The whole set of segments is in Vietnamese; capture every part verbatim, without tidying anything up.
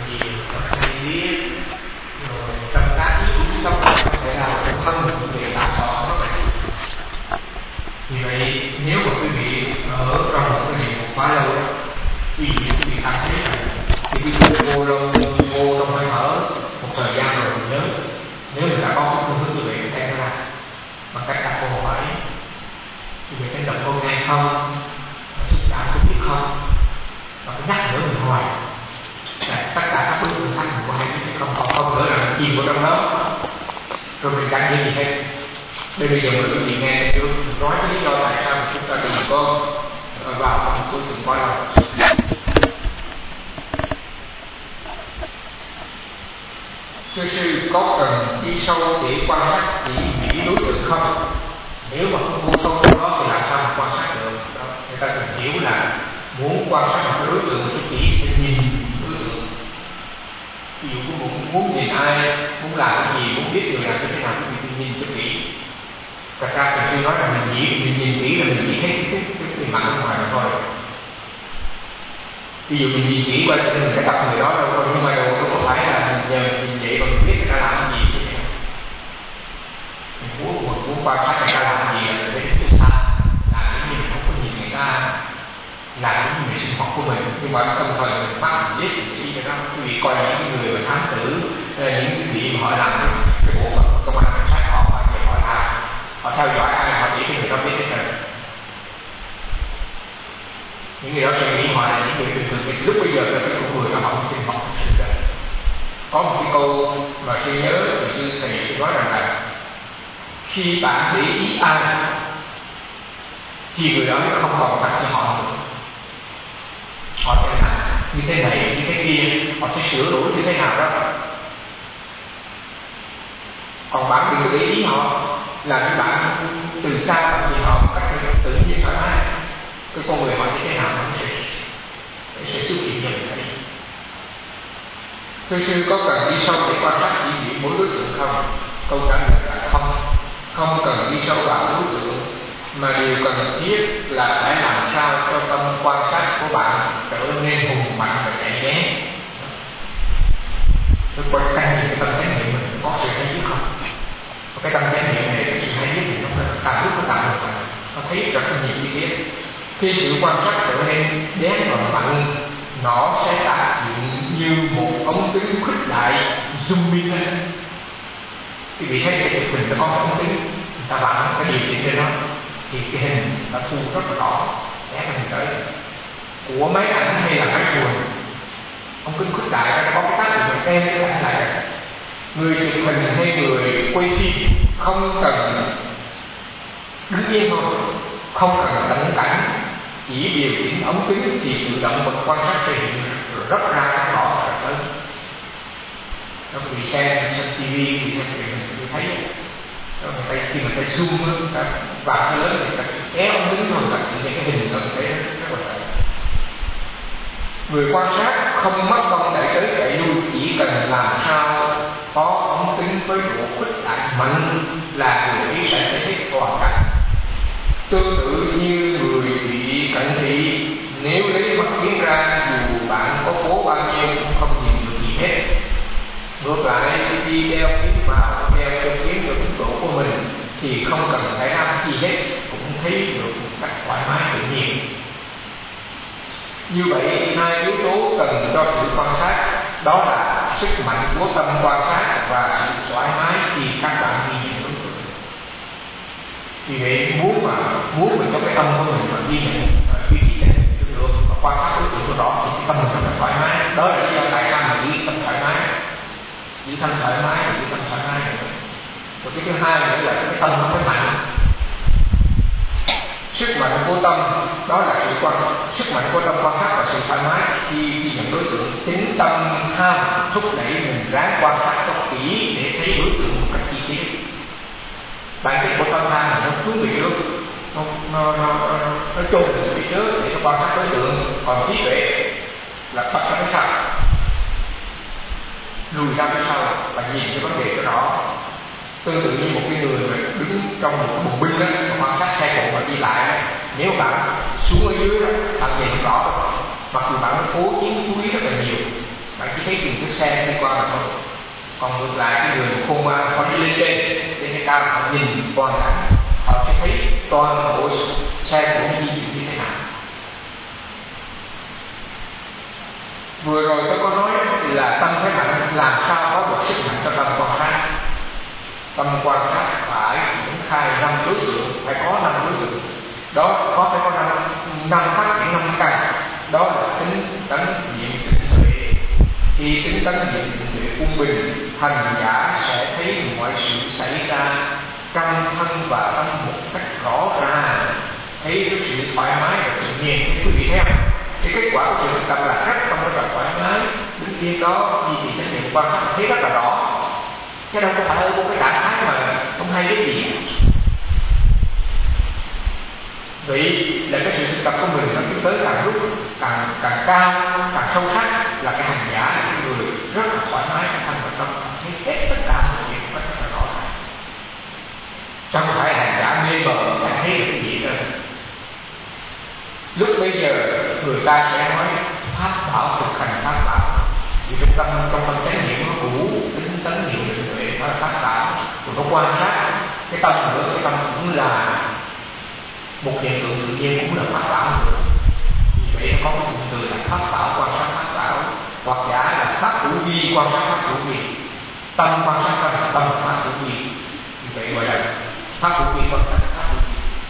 gì hay biết rồi tâm tác ý cũng tâm có thể là một thân người ta sợ nó này. Vì vậy nếu mà quý vị ở trong một cái niệm quá lâu đó, quý vị quý vị cảm thấy là thì quý vị vô lâu vô trong hơi thở một thời gian rồi mình nhớ, nếu mình đã có một phương hướng như vậy thì theo ra bằng cách đặt câu hỏi quý vị có động câu nghe không, xúc cảm có biết không, và cứ nhắc nhở mình hoài là tất cả các đối tượng khác mình có hay biết không, còn không nữa là mình chìm vào trong đó rồi mình chẳng nghĩ gì hết. Đây bây giờ mình quý vị nghe được nói cái lý do tại sao chúng ta đừng có vào trong cuối cùng quá lâu. Thưa sư, có cần đi sâu để quan sát chỉ nghĩ đối tượng không? Nếu mà không vô sâu trong đó thì làm sao mà quan sát được? Đó, người ta cần hiểu là muốn quan sát một đối tượng thì chỉ phải nhìn đối tượng. Ví dụ có muốn, muốn nhìn ai, muốn làm cái gì, muốn biết điều làm như thế nào thì mình nhìn cho kỹ. Thật ra thì sư nói là mình chỉ mình nhìn kỹ là mình chỉ thấy cái cái cái, cái mặt ở ngoài mà thôi. Ví dụ mình nhìn kỹ qua cho nên mình sẽ gặp người đó đâu, còn nhưng mà đâu không phải là mình nhờ mình vậy mà mình biết người ta làm cái gì. Mình muốn mình muốn quan sát người ta làm cái gì là mình thấy cái xa, làm cái gì mình không có nhìn người ta làm cái gì sinh hoạt của mình, nhưng mà đồng thời mình bắt mình biết mình nghĩ cho nó. Quý vị coi những người mà thám tử, những cái vị mà họ làm cái, cái bộ phận công an cảnh sát họ và họ làm, họ theo dõi ai họ chỉ cho người đó biết hết rồi. Những người đó sẽ nghĩ họ là những người bình thường. Lúc bây giờ là cái con người đó họ không sinh hoạt thực sự. Có một cái câu mà sư nhớ từ sư thầy nói rằng là khi bạn để ý ai thì người đó không còn mặt cho họ nữa. Họ sẽ làm như thế này, như thế kia, họ sẽ sửa đổi như thế nào đó. Còn bạn đừng để ý họ, làm cho bạn từ xa bạn nhìn họ một cách tự nhiên thoải mái. Cái con người họ như thế nào nó sẽ, sẽ xuất hiện dần đấy. Thưa sư, có cần đi sâu để quan sát chỉ diện mỗi đối tượng không? Câu trả lời là không. Không cần đi sâu vào đối tượng, mà điều cần thiết là phải làm sao cho tâm quan sát của bạn trở nên hùng mạnh và nhạy bén. Tôi coi căn những cái tâm chánh niệm mình có sự hay biết không? Và cái tâm chánh niệm này, cái sự hay biết thì nó càng lúc nó càng một mạnh. Nó thấy rất là nhiều chi tiết. Khi sự quan sát trở nên bén và mạnh, nó sẽ tác dụng như một ống kính khuếch đại zoom in lên. Quý vị thấy cái hình nó có một ống kính, người ta bạn cái điều chỉnh lên đó thì cái hình nó thu rất là rõ, vẽ cái hình tới của máy ảnh hay là máy chuồn. Ống kính khuếch đại nó có cái tác dụng là đem cái ảnh lại. Người chụp hình hay người quay phim không cần đứng yên thôi, không cần tận cảnh, chỉ điều chỉnh ống kính thì tự động bật quan sát thể hiện rất ra rất rõ rất lớn. Nó bị xem xem tivi thì xem truyền hình thì thấy rồi người ta khi mà ta zoom người ta vào cái lớn người ta kéo ống kính thôi là những cái hình rồi thấy rất là rõ. Người quan sát không mất công chạy tới chạy lui, chỉ cần làm sao có ống kính với độ khuếch đại mạnh là người ấy sẽ thấy hết toàn cảnh. Tương tự như người bị cận thị, nếu lấy mắt kiến ra dù bạn có cố bao nhiêu cũng không nhìn được gì hết. Ngược lại, khi đeo kính vào, đeo cho kiến được mức độ của mình thì không cần phải làm gì hết, cũng thấy được một cách thoải mái tự nhiên. Như vậy, hai yếu tố cần cho sự quan sát đó là sức mạnh của tâm quan sát và sự thoải mái khi các bạn ghi nhận đối tượng. Vì vậy muốn mà muốn mình có cái tâm của mình mà ghi nhận khi ghi nhận được và quan sát đối tượng của đó thì cái tâm mình rất là thoải mái. Đó là lý do tại sao mình giữ tâm thoải mái, giữ tâm thoải mái, giữ tâm thoải mái. Và cái thứ hai nữa là cái tâm nó phải mạnh. Sức mạnh của tâm đó là sự quan sức mạnh của tâm quan sát và sự thoải mái khi ghi nhận đối tượng. Chính tâm tham thúc đẩy mình ráng quan sát cho kỹ để thấy đối tượng một cách chi tiết. Bản chất của tâm tham là nó hướng về trước, nó nó nó nó chôn về phía trước để nó quan sát đối tượng, còn trí tuệ là bắt ra phía sau, lùi ra phía sau và nhìn cái vấn đề cho rõ. Tương tự như một cái người mà đứng trong một cái bộ binh đó, quan sát xe cộ mà đi lại đó, nếu bạn xuống ở dưới đó, bạn nhìn không rõ đâu, mặc dù bạn cố chiến chú ý rất là nhiều, bạn chỉ thấy chừng cái Còn ngược lại cái người khôn ngoan họ đi lên trên trên cái cao họ nhìn toàn cảnh, họ sẽ thấy toàn bộ xe của di chuyển như thế nào. Vừa rồi tôi có nói là tâm thế mạnh làm sao có được sức mạnh cho tâm quan sát. Tâm quan sát phải triển khai năm đối tượng, phải có năm đối tượng. Đó có phải có năm năm phát triển năm căn. Đó là tính tấn niệm định tuệ. Khi tính tấn niệm định tuệ quân bình, hành giả sẽ thấy mọi sự xảy ra trong thân và tâm một cách rõ ràng, thấy cái sự thoải mái và tự nhiên. Quý vị thấy không? Cái kết quả của sự thực tập là rất không có thoải mái, đứng yên đó duy trì chánh niệm quan sát thấy rất là rõ, chứ đâu có phải ở một cái trạng thái mà không hay cái gì. Vậy là cái sự thực tập của mình nó tiến tới càng lúc càng càng cao, càng sâu sắc, là cái hành giả là cái người rất là thoải mái trong thân và tâm, thấy hết tất cả mọi chuyện rất là rõ ràng. Chẳng phải hành giả mê mờ đã thấy được cái gì đâu. Lúc bây giờ người ta sẽ nói pháp bảo thực hành pháp bảo, vì trong tâm trong tâm chánh niệm nó đủ tính tấn niệm định tuệ, nó là pháp bảo. Rồi nó quan sát cái tâm nữa, cái tâm cũng là một hiện tượng tự nhiên, cũng là pháp bảo nữa. Vì vậy có một từ là pháp bảo quan sát pháp bảo, hoặc giả là pháp hữu vi quan sát pháp hữu vi, tâm quan sát tâm tâm pháp hữu vi. Vì vậy gọi là pháp hữu vi quan sát pháp hữu vi.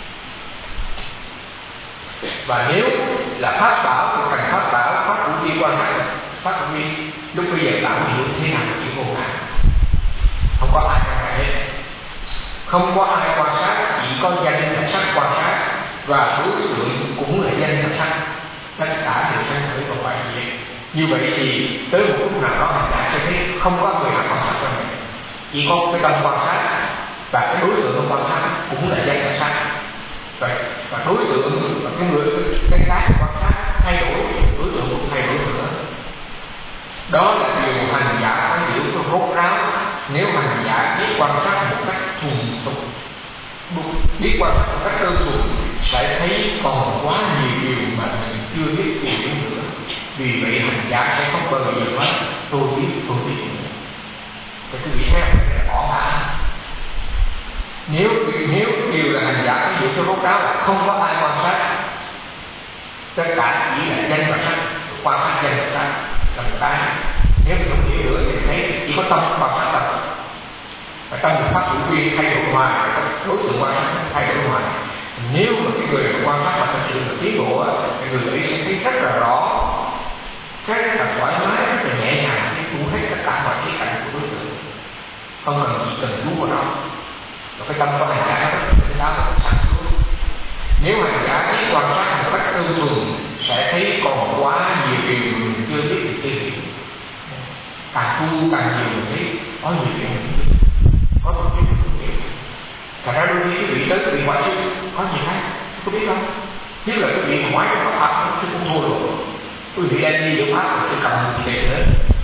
Và nếu là pháp bảo thực hành pháp bảo, pháp hữu vi quan sát pháp hữu vi, lúc bây giờ tạo hiểu thế nào là chỉ vô ngã, không có ai quan sát hết, không có ai quan sát, chỉ có danh là sắc quan sát, và đối tượng cũng là danh là sắc, tất cả đều sanh khởi và hoại diệt. Như vậy thì tới một lúc nào đó hành giả sẽ thấy không có người nào quan sát cho mình, chỉ có cái tâm quan sát, và cái đối tượng quan sát cũng là danh là sắc. Vậy và đối tượng và cái người cái cái quan sát thay đổi, đối tượng cũng thay đổi nữa. Đó là điều hành giả phải hiểu cho rốt ráo. Nếu hành giả biết quan sát một cách thuần thục, biết quan sát một cách đơn thuần, sẽ thấy còn quá nhiều điều mà mình chưa biết hiểu nữa. Vì vậy hành giả sẽ không bao giờ nói tôi biết tôi biết nữa. Thì quý vị thấy là bỏ ngã. Nếu nếu điều là hành giả phải hiểu cho rốt ráo là không có ai quan sát, tất cả chỉ là danh và sắc, quan sát danh và sắc là một cái. Nếu mình không hiểu nữa thì thấy chỉ có tâm quan sát tâm, và tâm được phát hữu vi thay đổi hoài, đối tượng quan sát thay đổi hoài. Nếu mà cái người quan sát mà thật sự là tiến bộ, thì người ấy sẽ thấy rất là rõ, rất là thoải mái, rất là nhẹ nhàng, thấy đủ hết tất cả mọi khía cạnh của đối tượng, không cần chỉ cần chú vào đó. Và cái tâm của hành giả nó rất là tỉnh táo, rất là sáng suốt. Nếu hành giả biết quan sát một cách đơn thuần, sẽ thấy còn quá nhiều điều mình chưa biết được tiêu hiểu. Càng tu càng nhiều mình thấy có nhiều điều mình biết, có một chút mình biết. Thật ra đôi khi quý vị tới quý vị hỏi chứ có gì hết, có biết không? Nếu là quý vị hỏi có pháp chứ cũng thua rồi. Quý vị đang đi giữa pháp rồi chứ cầm một gì nữa.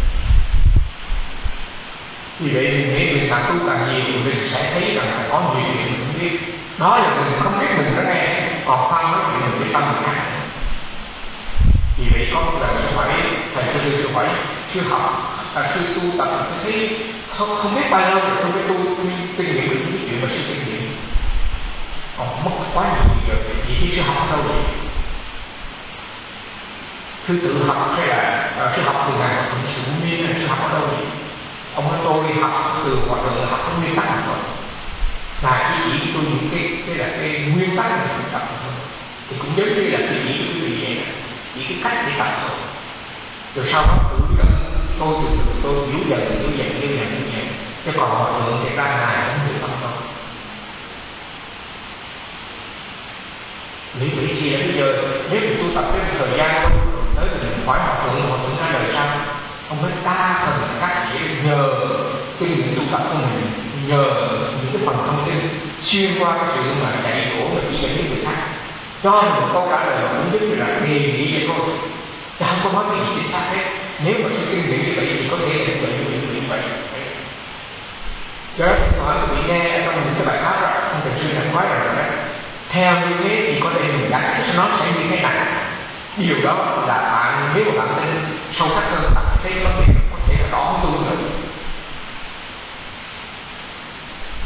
Vì vậy mình nghĩ mình càng tu càng nhiều thì mình sẽ thấy rằng là có nhiều chuyện mình không biết. Đó là mình không biết mình đã nghe, còn khoan nói chuyện mình biết tâm mình khác. Vì vậy có một lần sư hỏi, thầy sư sư hỏi, sư học, à, sư tu tập tôi thấy không, không biết bao lâu rồi tôi mới tu kinh nghiệm được những chuyện mà sư kinh nghiệm. Còn mất quá nhiều giờ, vì khi sư học ở đâu vậy? Sư tự học hay là uh, sư học từ ngày học từ sự nguyên hay sư học ở đâu vậy? Ông nói tôi học từ hoạt động học cái nguyên tắc rồi. Ngài chỉ chỉ tôi những cái, cái là cái nguyên tắc mà tôi tập thôi. Thì cũng giống như là cái chỉ của quý vị vậy, chỉ cái cách để tập thôi. Rồi sau đó tự động tôi từ từ tôi hiểu dần hiểu dần hiểu dần hiểu dần. Chứ còn hòa thượng thì ra Ngài không hiểu tâm đâu. Lý lý gì là bây giờ nếu mình tu tập cái thời gian thôi, tới thì mình hỏi hòa thượng, hòa thượng ra đời sao? Ông nói ta phần là các vị nhờ kinh nghiệm tu tập của mình, nhờ những cái phần thông tin xuyên qua cái sự mà dạy dỗ và chỉ dẫn với người khác, cho mình một câu trả lời là cũng giống như là đề nghị vậy thôi, chứ không có nói cái gì chính xác hết. Nếu mà cái kinh nghiệm như vậy thì có thể là vậy vậy vậy vậy. Cho nên hỏi quý vị nghe trong những cái bài pháp đó, ông thầy sư đã nói rồi đó. Theo như thế thì có thể mình đặt nó sẽ như thế này. Điều đó là bạn nếu mà bạn tin sâu sắc hơn, bạn thấy có thể có thể là rõ tu nữa.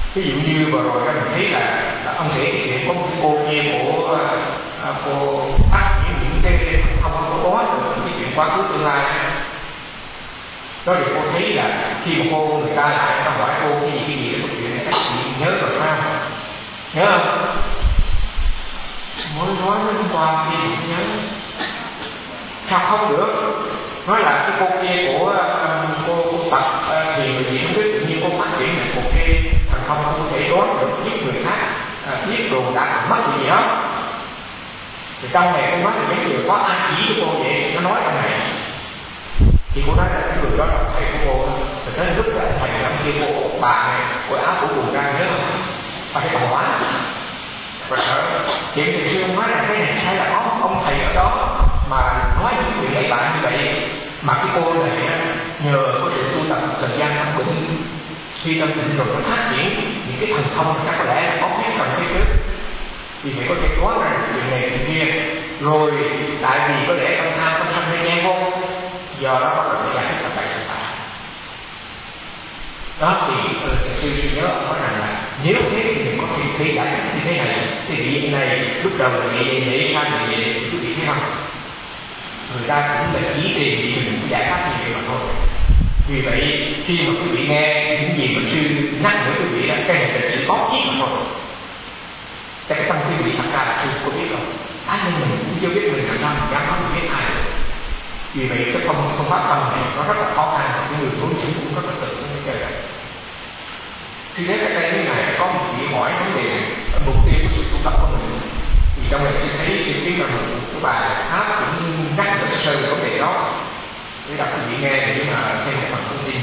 Ví dụ như vừa rồi các mình thấy là ông kể cái chuyện có một cái cô kia của uh, cô bắt những cái không có có được cái chuyện quá khứ tương lai đó, thì cô thấy là khi mà cô người ta lại người ta hỏi cô cái gì cái gì cái chuyện này các chị nhớ rồi sao, nhớ không? Mới nói với hôm qua khi không nhớ sao không được, nói là cái cô kia của um, cô cô tập uh, thì người gì không biết tự nhiên cô phát triển này một cái thằng không không thể đoán được biết người khác uh, biết đồ đã mất gì đó. Thì trong này cô nói là mấy người có ai chỉ cho cô vậy, nó nói trong này thì cô nói là cái người đó là thầy của cô. Rồi tới lúc là thầy làm kia cô bà này cô áo của cùng ra nhớ không, bà thấy còn quá rồi chuyện thì sư nói là cái này hay là ông ông thầy ở đó mà nói những chuyện ấy bạn như vậy, mà cái cô này nhờ có sự tu tập thời gian năm bệnh khi tâm định rồi nó phát triển những cái thần thông chắc có lẽ là có biết cần phía trước, vì phải có thể đoán ra chuyện này chuyện kia, rồi tại vì có lẽ tâm tham tâm sân hay ngang không, do đó có thể giải thích là tại sao đó. Thì ừ, sư nhớ nói rằng là nếu thế thì mình có thể thấy giải thích như thế này, thì vị này lúc đầu là vậy vậy vậy sao vậy vậy quý vị thấy không, người ta cũng là ý tiền thì mình cũng giải pháp như vậy mà thôi. Vì vậy khi mà quý vị nghe những gì mà sư nhắc nhở quý vị là cái này là chỉ có biết mà thôi, cái tâm quý vị thật ra là sư có biết rồi, á nhưng mình cũng chưa biết mình làm sao mình dám nói mình biết ai được. Vì vậy cái phong phong pháp tâm này nó rất là khó khăn, những người hướng dẫn cũng rất là tự như thế này. Khi đến cái đây như này có một vị hỏi vấn đề này, mục tiêu của sự tu tập của mình, thì trong này tôi thấy thì cái là một cái bài pháp cũng nhắc nhở sơ vấn đề đó để đọc quý vị nghe để mà thêm một phần thông tin.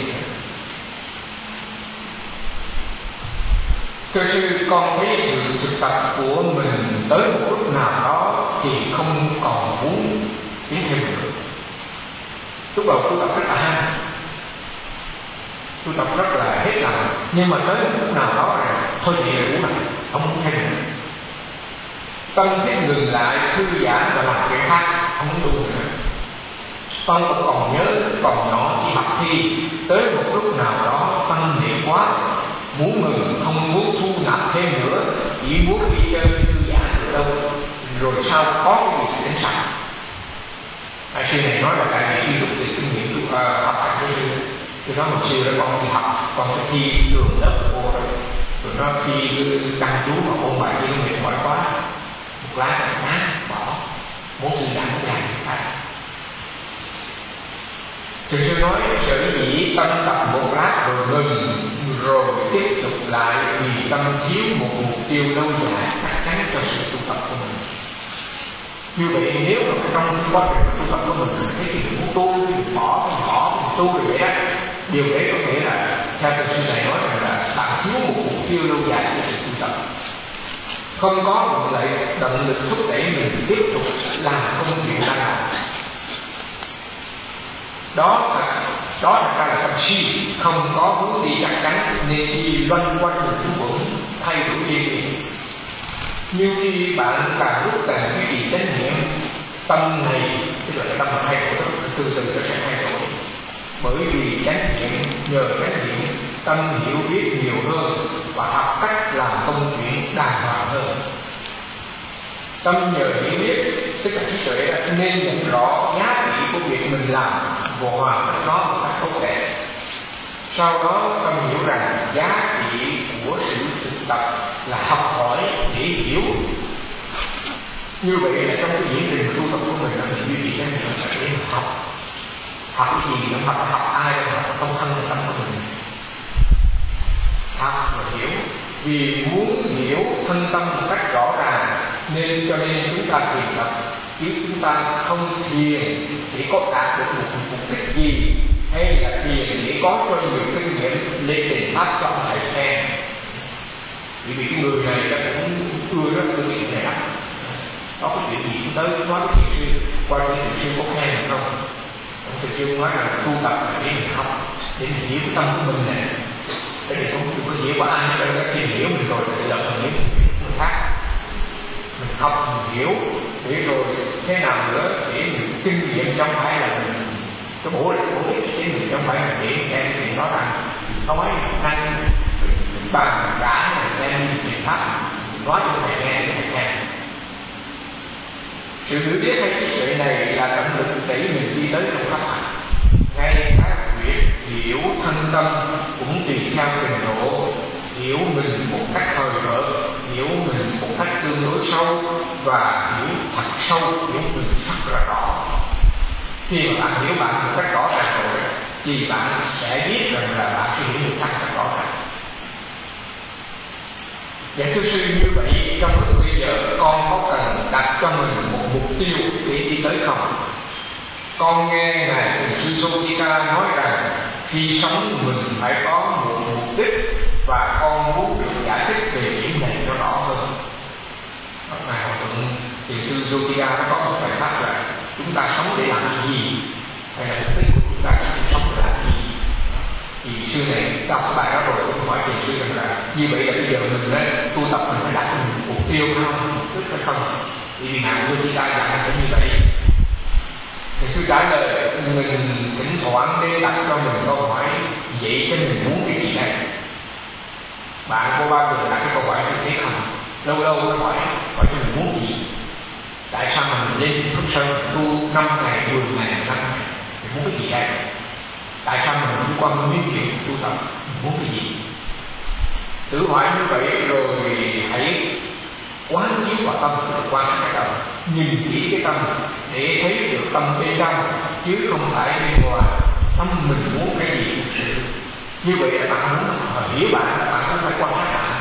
Thưa sư, con thấy sự thực tập của mình tới một lúc nào đó thì không còn muốn tiến thêm nữa. Lúc đầu tu tập rất là hay, tu tập rất là hết lòng, nhưng mà tới một lúc nào đó là thôi vậy là đủ rồi, không muốn thêm nữa. Tâm thích ngừng lại, thư giãn và làm chuyện khác, không muốn tu nữa. Con cũng còn nhớ, còn nhỏ chỉ học thi, tới một lúc nào đó tâm niệm quá, muốn ngừng, không muốn thu nạp thêm nữa, chỉ muốn đi chơi thư giãn được đâu, rồi sau có cái gì đến sạch. À, sư này nói là tại vì sư được từ kinh nghiệm tu uh, học hành của sư. Sư nói một sư là con đi học, con sẽ thi trường lớp của cô rồi. Rồi nó thi chăm chú mà ôn bài thi nó mệt mỏi quá, một lát là nát, bỏ, muốn thư giãn muốn làm gì khác. Thì sư nói sở dĩ tâm tập một lát rồi ngừng, rồi tiếp tục lại vì tâm thiếu một mục tiêu lâu dài chắc chắn cho sự tu tập của mình. Như vậy nếu mà trong quá trình tu tập của mình thấy thì mình muốn tu, mình bỏ, mình bỏ, mình tu rồi vậy đó, điều đấy có thể là theo sư này nói rằng là bạn thiếu một mục tiêu lâu dài của sự tu tập, không có một lại động lực thúc đẩy mình tiếp tục làm công việc đang làm. Đó là đó là ra là tâm si, không có hướng đi chắc chắn nên đi loanh quanh một thứ vững thay đổi liên tục. Như khi bạn càng lúc càng duy trì chánh niệm, tâm này tức là tâm thay đổi, từ từ nó sẽ thay đổi. Bởi vì chánh niệm, nhờ chánh niệm, tâm hiểu biết nhiều hơn và học cách làm công chuyện đàng hoàng hơn. Tâm nhờ hiểu biết, tức là trí tuệ nên nhận rõ giá trị của việc mình làm và hoàn thành nó một cách tốt đẹp. Sau đó tâm hiểu rằng giá trị của sự thực tập là học hỏi để hiểu. Như vậy là trong cái diễn trình tu tập của mình là mình duy trì cái niệm là để học. Học cái gì cũng học, học ai cũng học trong thân tâm của mình. Học và hiểu. Vì muốn hiểu thân tâm một cách rõ ràng nên cho nên chúng ta thiền tập, chứ chúng ta không thiền để có đạt được một mục đích gì, hay là thiền để có cho nhiều kinh nghiệm lên trình pháp cho thầy xem. Vì vì cái người này ta cũng ưa rất ưa chuyện này lắm. Có cái chuyện gì cũng tới nói với thiền sư, qua cái thiền sư có khen hay không? Ông thiền sư nói là tu tập là để mình học, để mình hiểu cái tâm của mình này. Cái này không có gì quá ai đâu, đã tìm hiểu mình rồi thì lập mình hiểu người khác. Mình học, mình hiểu, để rồi thế nào nữa để mình kinh nghiệm trong phải là mình cái bổ lại bổ ích để mình trong phải là để nghe thì nói rằng nói năng bàn cả pháp nói cho thầy nghe để thầy nghe. Sự hiểu biết hay trí tuệ này là động lực đẩy mình đi tới trong pháp hành. Ngay các việc hiểu thân tâm cũng tùy theo trình độ, hiểu mình một cách thời vợ, hiểu mình một cách tương đối sâu và hiểu thật sâu, hiểu mình thật là rõ. Khi mà bạn hiểu bạn một cách rõ ràng rồi thì bạn sẽ biết rằng là bạn sẽ hiểu được thật cách rõ ràng. Vậy thưa sư, như vậy trong lúc bây giờ con có cần đặt cho mình một mục tiêu để đi tới không? Con nghe ngài Sư Sotika nói rằng khi sống mình phải có một mục đích và con muốn được giải thích về điểm này cho rõ hơn. Ngài Hòa Thượng thì Sư Sotika nó có một bài pháp là chúng ta sống để làm gì, hay là mục đích của chúng ta sống để làm gì. Thì sư này đọc cái bài đó rồi cũng hỏi thiền sư rằng là như vậy là bây giờ mình đấy, tu tập mình phải đặt mình mục tiêu không, mục đích hay không? Thì vì ngài Sotika dạy sẽ như vậy. Thì sư trả lời mình thỉnh thoảng để đặt cho mình câu hỏi vậy cho mình muốn cái gì đây? Bạn có bao giờ đặt cái câu hỏi như thế không? Lâu lâu mới hỏi hỏi cho mình muốn gì? Tại sao mình lên Phước Sơn tu năm ngày, mười ngày, năm ngày? Mình muốn cái gì đây? Tại sao mình không quan miếng chuyện tu tập? Mình muốn cái gì? Tự hỏi như vậy rồi hãy quán chiếu vào tâm, quan sát cái tâm, nhìn kỹ cái tâm để thấy được tâm bên trong chứ không phải bên ngoài. Tâm mình muốn cái gì thực sự. Như vậy là bạn muốn hiểu bạn là bạn không phải quan sát bạn,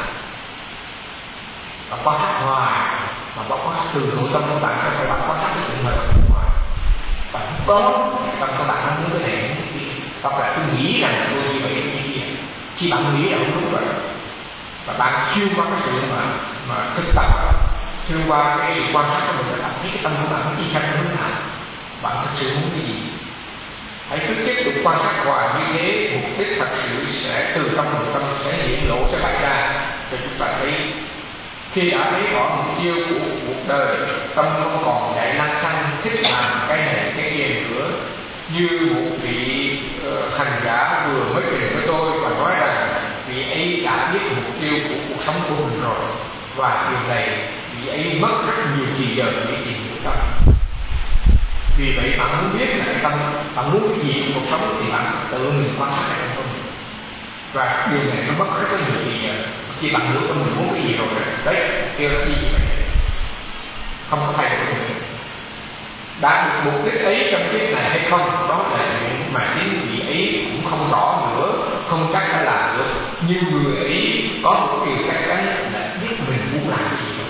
bạn quan sát ngoài, mà bạn quan sát từ nội tâm của bạn, không phải bạn quan sát cái chuyện ngoài ngoài. Bạn có tâm của bạn không muốn cái này, muốn cái kia, hoặc là tôi nghĩ rằng tôi như vậy như kia. Khi bạn nghĩ là không đúng rồi, và bạn chưa qua cái sự mà mà thực tập, chưa qua cái sự quan sát của mình, là bạn thấy cái tâm của bạn nó đi theo cái hướng nào, bạn thực sự muốn cái gì. Hãy cứ tiếp tục quan sát hoài như thế, mục đích thật sự sẽ từ trong nội tâm sẽ hiện lộ cho bạn ra. Thì chúng ta thấy khi đã thấy rõ mục tiêu của cuộc đời, tâm không còn chạy lăng xăng thích làm cái này cái kia nữa. Như một vị uh, hành giả vừa mới trình với tôi và nói rằng vị ấy đã biết mục tiêu của cuộc sống của mình rồi, và điều này vị ấy mất rất nhiều thời giờ để tìm hiểu tâm. Vì vậy bạn muốn biết là cái tâm, bạn muốn cái gì trong cuộc sống thì bạn tự mình quan sát cái tâm của mình, và điều này nó mất rất là nhiều thời giờ. Khi bạn hiểu tâm mình muốn cái gì rồi đấy, kêu nó đi như vậy, không có thay đổi được. Đạt được mục đích ấy trong kiếp này hay không, đó là chuyện mà chính vị ấy cũng không rõ nữa, không chắc đã làm được. Nhưng người ấy có một điều chắc chắn là biết mình muốn làm gì rồi.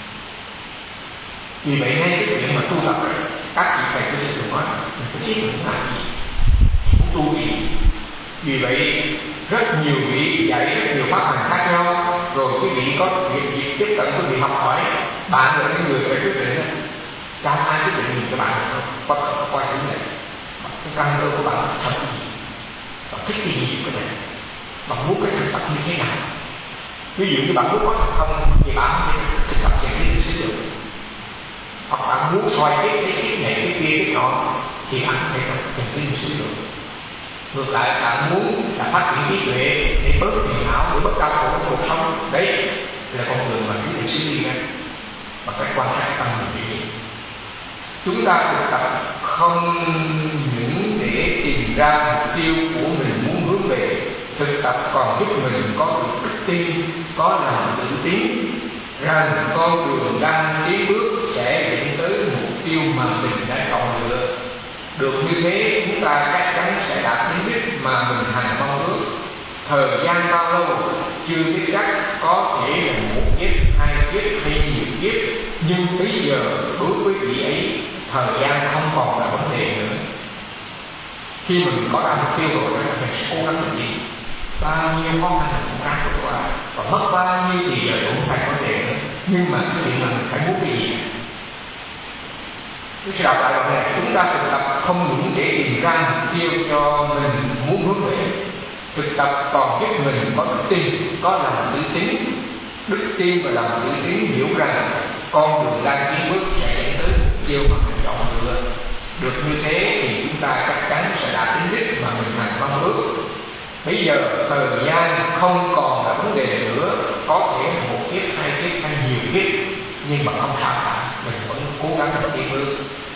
Vì vậy ngay cái chuyện mà tu tập, các vị thầy tôi sẽ thường nói mình phải biết mình muốn làm gì, muốn tu gì. Vì vậy rất nhiều vị dạy rất nhiều pháp hành khác nhau, rồi quý vị có việc gì tiếp cận quý vị học hỏi, bạn là những người phải quyết định. Trong ai quyết định gì các bạn không? Có thể qua thứ này, cái căn cơ của bạn là thật gì, bạn thích cái gì cái này, bạn muốn cái thực tập như thế nào. Ví dụ như bạn muốn có thành công thì bạn không thể thực tập dạng lý sử dụng, hoặc bạn muốn soi cái cái cái này cái kia cái nọ thì bạn không thể thực tập dạng lý sử dụng. Ngược lại bạn muốn là phát triển trí tuệ để bớt phiền não, để bớt đau khổ trong cuộc sống, đấy là con đường mà quý vị sư đi ra, và phải quan sát tâm mình như vậy. Chúng ta thực tập không những để tìm ra mục tiêu của mình muốn hướng về, thực tập còn giúp mình có được đức tin, có lòng tự tin rằng con đường đang tiến bước sẽ dẫn tới mục tiêu mà mình đã chọn lựa. Được như thế chúng ta chắc chắn sẽ đạt đến đích mà mình hành mong ước. Thời gian bao lâu chưa biết chắc, có thể là một kiếp, hai kiếp hay nhiều kiếp, nhưng bây giờ đối với vị ấy thời gian không còn là vấn đề nữa. Khi mình có ra mục tiêu rồi mình sẽ cố gắng làm gì, bao nhiêu khó khăn cũng ráng vượt qua, và mất bao nhiêu thì giờ cũng phải vấn đề nữa. Nhưng mà cái chuyện là mình phải muốn cái gì. Tôi sẽ đọc lại đoạn này. Chúng ta thực tập không những để tìm ra mục tiêu cho mình muốn hướng về, thực tập còn giúp mình có đức tin, có lòng tự tín. Đức tin và lòng tự tín hiểu rằng con đường đang tiến bước sẽ dẫn tới mục tiêu mà mình chọn lựa. Được như thế thì chúng ta chắc chắn sẽ đạt đến đích mà mình hành mong ước. Bây giờ thời gian không còn là vấn đề nữa, có thể một kiếp, hai kiếp hay nhiều kiếp, nhưng mà không sao cả, mình vẫn cố gắng để tiến bước.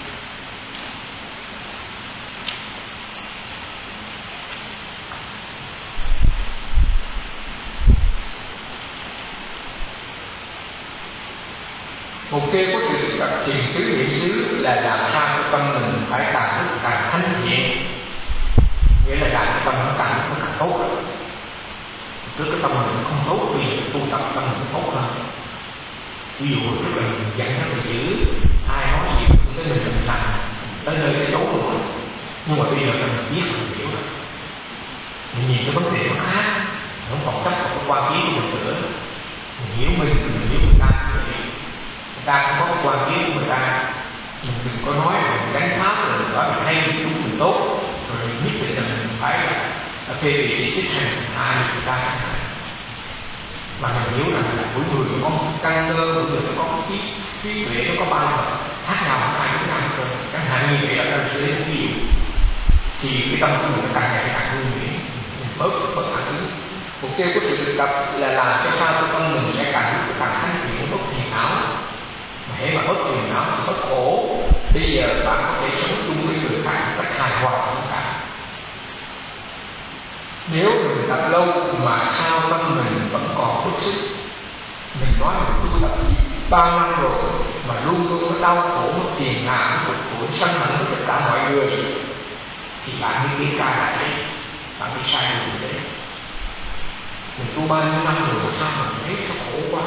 Mục tiêu của sự thực tập thiền tứ niệm xứ là làm sao cho tâm mình phải càng lúc càng thanh nhẹ, nghĩa là làm cho tâm nó càng lúc càng tốt hơn. Trước cái tâm mình không tốt thì tu tập tâm mình tốt hơn. Ví dụ trước là mình giận rất là dữ, ai nói gì cũng tới mình mình làm tới nơi tới chốn luôn. Nhưng mà bây giờ mình biết mình hiểu rồi, mình nhìn cái vấn đề nó khác, không còn chấp vào cái quan kiến của mình nữa. Mình hiểu mình, mình hiểu người ta như vậy. Người ta không có cái quan kiến của người ta, mình đừng có nói mình đánh pháp rồi mình nói mình hay mình đúng mình tốt, rồi mình nhất định là mình phải là phê bị chỉ trích hay mình hại người ta chẳng hạn. Mà mình hiểu rằng là mỗi người có một căn cơ, mỗi người có một trí trí tuệ, nó có bao nhiêu khác nhau, không ai cũng nhau rồi. Chẳng hạn như vậy là ta sẽ lấy ví dụ, thì cái tâm của mình càng ngày càng hương mỹ, mình bớt bớt phản ứng. Mục tiêu của sự thực tập là làm cho sao cho tâm mình sẽ càng lúc càng thanh thiện, bất phiền não. Mà hễ mà bất phiền não thì bất khổ. Bây giờ bạn có thể sống chung với người khác một cách hài hòa hơn cả. Nếu mình tập lâu mà sao tâm mình vẫn còn bức xúc, mình nói là tu tập bao năm rồi mà luôn luôn có đau khổ, có phiền não, có khổ sân hận với tất cả mọi người, thì bạn mới kiểm tra lại đấy, bạn mới sai rồi đấy. Mình tu bao nhiêu năm rồi sao mình thấy nó khổ quá,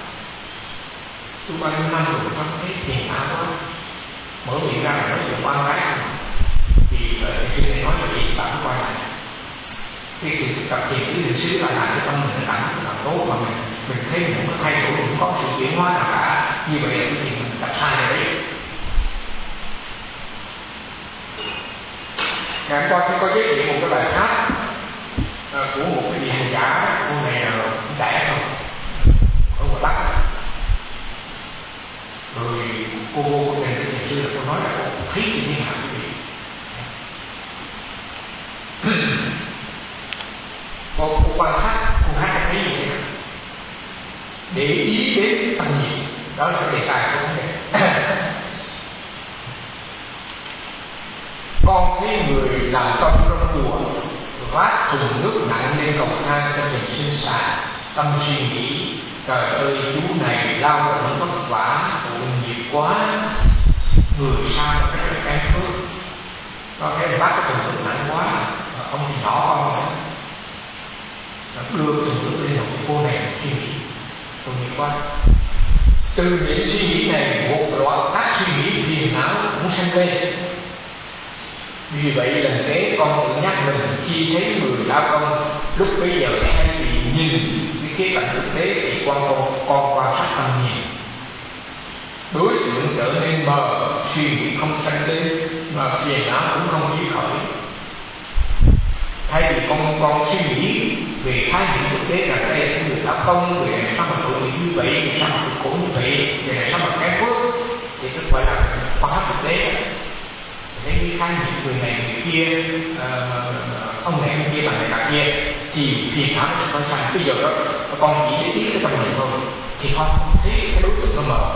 tu bao nhiêu năm rồi sao thấy phiền não quá, mở miệng ra là nói chuyện quan gái, thì khi này nói là gì bạn quay lại. Khi thực tập thiền tứ niệm xứ là làm cho tâm mình cảm rất là tốt, mà mình mình thấy mình không có thay đổi, mình không có sự chuyển hóa nào cả. Như vậy là cái gì mình tập sai rồi đấy. Ngày hôm qua tôi có giới thiệu một cái bài hát à, của một cái vị hành giả, cô này là trẻ không, ở ngoài Bắc. Rồi cô vô cô này thì xưa là cô nói là cô thấy như thế nào quý vị. Cô, cô quan sát, cô hát là thấy gì thế nào? Để ý đến tâm niệm, đó là cái đề tài của vấn đề. Con thấy người làm công trong chùa vác thùng nước nặng lên cầu thang cho mình sinh sản, tâm suy nghĩ trời ơi chú này lao động vất vả tội nghiệp quá, người sao mà cái cái phước có cái vác cái thùng nước nặng quá, ông thì nhỏ con nữa đưa thùng nước lên đầu cô này suy nghĩ tội nghiệp quá. Từ những suy nghĩ này một loạt các suy nghĩ phiền não cũng sanh lên. Vì vậy lần kế con tự nhắc mình khi thấy người lao công, lúc bây giờ hay bị nhìn cái khía cạnh thực tế thì con con con quan sát tâm nhìn. Đối tượng trở nên mờ, suy nghĩ không sanh lên mà phiền não cũng không dứt khởi. Thay vì con con suy nghĩ về khái niệm thực tế là đây là người lao công, người này sao mà tội nghiệp như vậy, người sao mà khổ như vậy, người này sao mà kém phước, thì tức gọi là quan sát thực tế. Thấy cái khái niệm người này người kia, uh, ông này ông kia bạn này bạn kia, thì phiền não sẽ nói rằng bây giờ đó con chỉ để ý cái tâm mình thôi, thì con không thấy cái đối tượng nó mờ,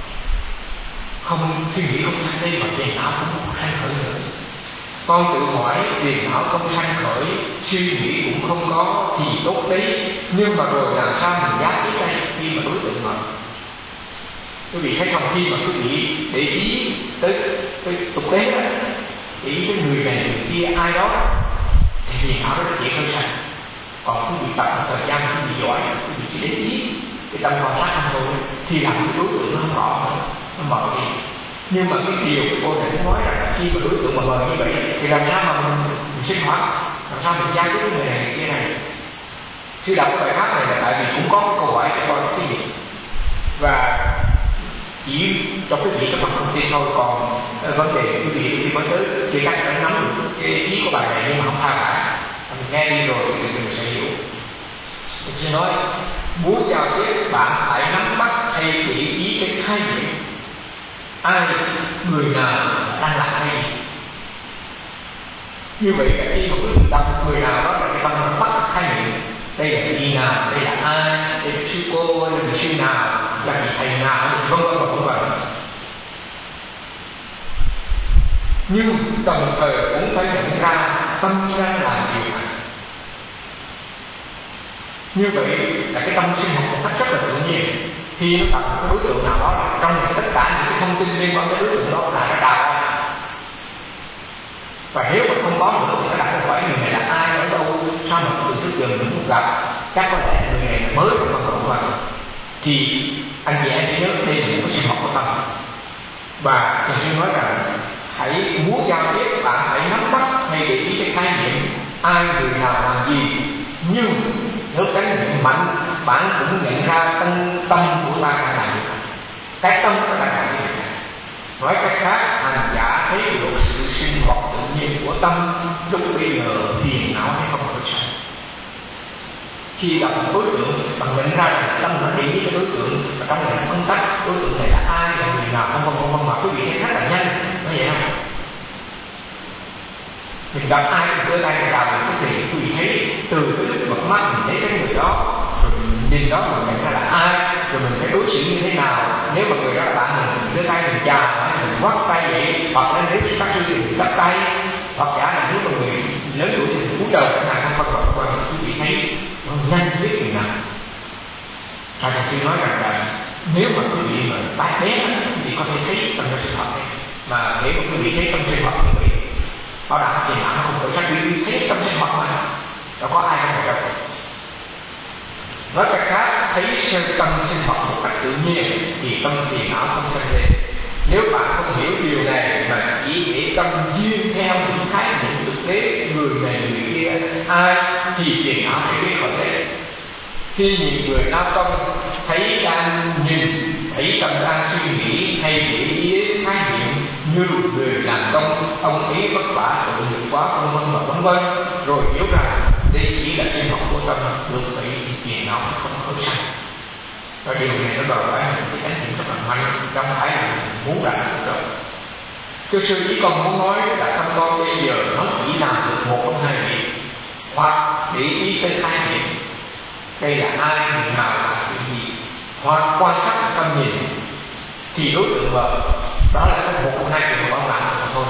không suy nghĩ không sanh lên mà phiền não cũng không sanh khởi nữa. Con tự hỏi phiền não không sanh khởi, suy nghĩ cũng không có thì tốt đấy, nhưng mà rồi làm sao mình dám biết đây khi mà đối tượng mờ? Quý vị thấy không, khi mà quý vị để ý tới cái thực tế đó, để ý tới người này người kia ai đó, thì phiền não rất là dễ khởi sanh. Còn quý vị tập một thời gian quý vị giỏi, quý vị chỉ để ý cái tâm quan sát không thôi, thì làm cái đối tượng nó không rõ nữa, nó mờ đi. Nhưng mà cái điều của cô này nói là khi mà đối tượng mà mờ như vậy thì làm sao mà mình, mình sinh hoạt, làm sao mình giao tiếp với người này người kia này. Sư đọc cái bài hát này là tại vì cũng có cái câu hỏi để coi cái gì, và chỉ cho quý vị các bạn thông tin thôi, còn vấn đề quý vị quý vị có tới chưa chắc đã nắm được cái ý của bài này, nhưng mà không sao cả, mình nghe đi rồi thì mình sẽ hiểu. Mình sẽ nói muốn giao tiếp bạn phải nắm bắt hay để ý cái khái niệm ai người nào đang làm cái gì. Như vậy là khi một cái tâm người nào đó là cái tâm nó bắt khái niệm đây là gì nào, đây là ai, đây là sư cô, đây là sư nào, là vị thầy nào, vân vân và vân vân. Nhưng đồng thời cũng phải nhận ra tâm đang làm điều này. Như vậy là cái tâm sinh học một cách rất là tự nhiên. Khi nó gặp một cái đối tượng nào đó là trong tất cả những cái thông tin liên quan tới đối tượng đó là nó đào ra. Và nếu mà không có nữa thì nó đặt câu hỏi người này là ai, ở đâu, sao mà từ trước giờ mình không gặp, chắc có lẽ người này là mới trong con cộng vào. Thì anh chị em nhớ đây là một cái sinh học của tâm. Và tôi xin nói rằng hãy muốn giao tiếp, bạn hãy nắm bắt hay để ý cái khái niệm ai người nào làm gì. Nhưng nếu cái niệm mạnh, bạn cũng nhận ra tâm tâm của ta đang làm gì. Cái tâm của ta đang làm gì. Nói cách khác, hành giả thấy được sự sinh hoạt tự nhiên của tâm lúc bây giờ phiền não hay không có sao. Khi gặp một đối tượng, bạn nhận ra rằng tâm nó để ý cái đối tượng và trong này phân tích đối tượng này là ai, là người nào, không không không mà quý vị thấy rất là nhanh, nói vậy không? Mình gặp ai thì đưa tay mình làm một cái gì, quý vị thấy từ cái lúc bật mắt mình thấy cái người đó, rồi mình nhìn đó mình nhận ra là ai, rồi mình phải đối xử như thế nào. Nếu mà người đó là bạn mình, mình đưa tay mình chào, mình quát tay vậy, hoặc là nếu các sư thì mình bắt tay, hoặc giả là nếu mà người lớn tuổi thì mình cúi đầu chẳng hạn, không không không, quý vị thấy nó nhanh biết người nào. Và thầy sư nói rằng là nếu mà quý vị mà tái bén thì có thể thấy tâm sinh hoạt này, mà nếu mà quý vị thấy tâm sinh hoạt như vậy, bảo đảm thì nó không có chắc quý vị thấy tâm sinh hoạt mà đâu có ai không đâu. Nói cách khác, thấy sơ tâm sinh hoạt một cách tự nhiên thì tâm phiền não không sinh lên. Nếu bạn không hiểu điều này mà chỉ để tâm duyên theo những khái niệm thực tế người này người kia ai thì phiền não sẽ biết khởi lên. Khi nhiều người lao công thấy đang nhìn, thấy tâm đang suy nghĩ hay để ý khái niệm như người làm công, ông ấy vất vả tự lực quá vân vân và vân vân, rồi hiểu rằng đây chỉ là sinh hoạt của tâm được vậy thì phiền não không khởi sanh. Và điều này nó đòi hỏi một cái chánh niệm rất là mạnh, không phải là muốn đạt được đâu. Thưa sư chỉ còn muốn nói là tâm con bây giờ nó chỉ làm được một trong hai việc, hoặc để ý tới khái niệm đây là ai, người nào, là chuyện gì, hoặc quan sát tâm nhìn thì đối tượng vợ đó là một trong hai chuyện của ông làm được thôi.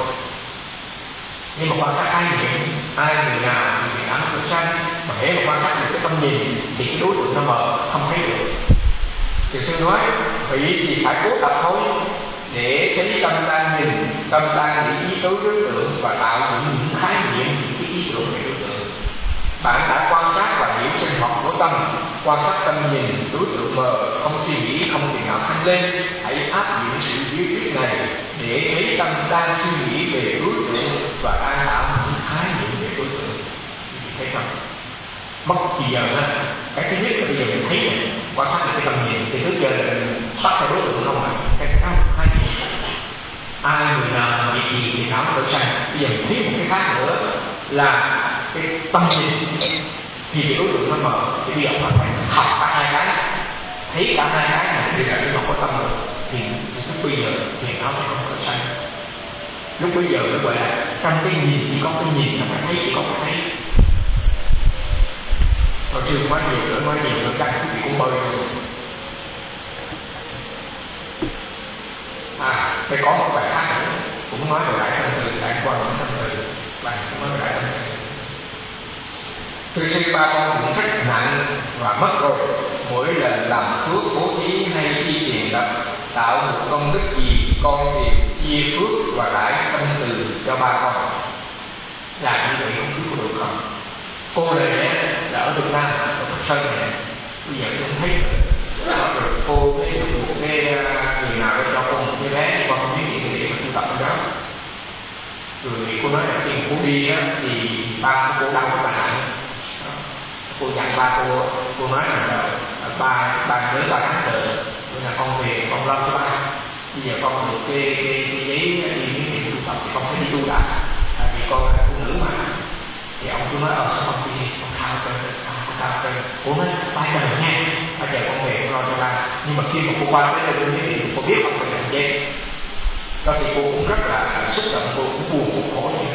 Nhưng mà quan sát khái niệm ai, người nào thì người nào nó cũng sanh, mà hễ mà quan sát được cái tâm nhìn thì cái đối tượng nó mờ không thấy được. Thì sư nói vậy thì phải cố tập thôi để thấy tâm đang nhìn, tâm đang để ý tới đối tượng và tạo dựng những khái niệm, những cái ý tưởng về đối tượng. Bạn đã quan sát và hiểu sinh hoạt của tâm, quan sát tâm nhìn đối tượng mờ, không suy nghĩ, không tiền nào thanh lên. Hãy áp dụng sự hiểu biết này để thấy tâm đang suy nghĩ về đối tượng và đang tạo những khái niệm về đối tượng. Thấy không? Mất kỳ giờ đó. Cái thứ nhất là bây giờ mình thấy này, quan sát được cái tâm nhìn thì trước giờ là mình bắt theo đối tượng không ạ? Cái thứ hai gì? Ai người nào mà gì thì nó tự sanh. Bây giờ mình thấy một cái khác nữa là cái tâm nhìn thì cái đối tượng nó mờ. Thì bây giờ mình phải học cả hai cái, thấy cả hai cái này thì là cái học có tâm rồi. Thì lúc bây giờ thì nó sẽ không tự sanh. Lúc bây giờ nó gọi là trong cái nhìn chỉ có cái nhìn, nó phải thấy chỉ có cái thấy. Rồi chưa nói nhiều nữa, nói nhiều nữa chắc quý vị cũng bơi rồi. À, đây có một bài khác nữa, cũng nói về đại tâm từ, đại quan trọng tâm từ, bài cũng nói về đại tâm từ. Từ sinh ba con cũng rất nặng và mất rồi, mỗi lần làm phước bố thí hay chi tiền lập, tạo một công đức gì, con thì chia phước và đại tâm từ cho ba con. Làm như vậy không biết có được không? Cô này là ở Việt Nam, ở Phật Sơn này, bây giờ không thấy rồi. Rồi cô thấy được một cái người nào đó cho cô một cái vé, nhưng mà không biết gì để mà tu tập ở đó. Rồi cô nói là khi cô đi á, thì ba cô đau rất là nặng. Cô dặn ba cô, cô nói là ba ba nhớ ba tháng rồi, nên là con về con lo cho ba. Bây giờ con được cái cái cái giấy đi những cái tu tập thì con phải đi tu đã, tại vì con là phụ nữ mà. Thì ông cứ nói ở sao con đi, con thao cơ, con thao cơ. Cô nói ba chờ nha, ba chờ con về con lo cho ba. Nhưng mà khi mà cô qua tới đây tôi thấy thì cô biết ông phải làm gì. Đó thì cô cũng rất là xúc động, cô cũng buồn, cũng khổ vậy.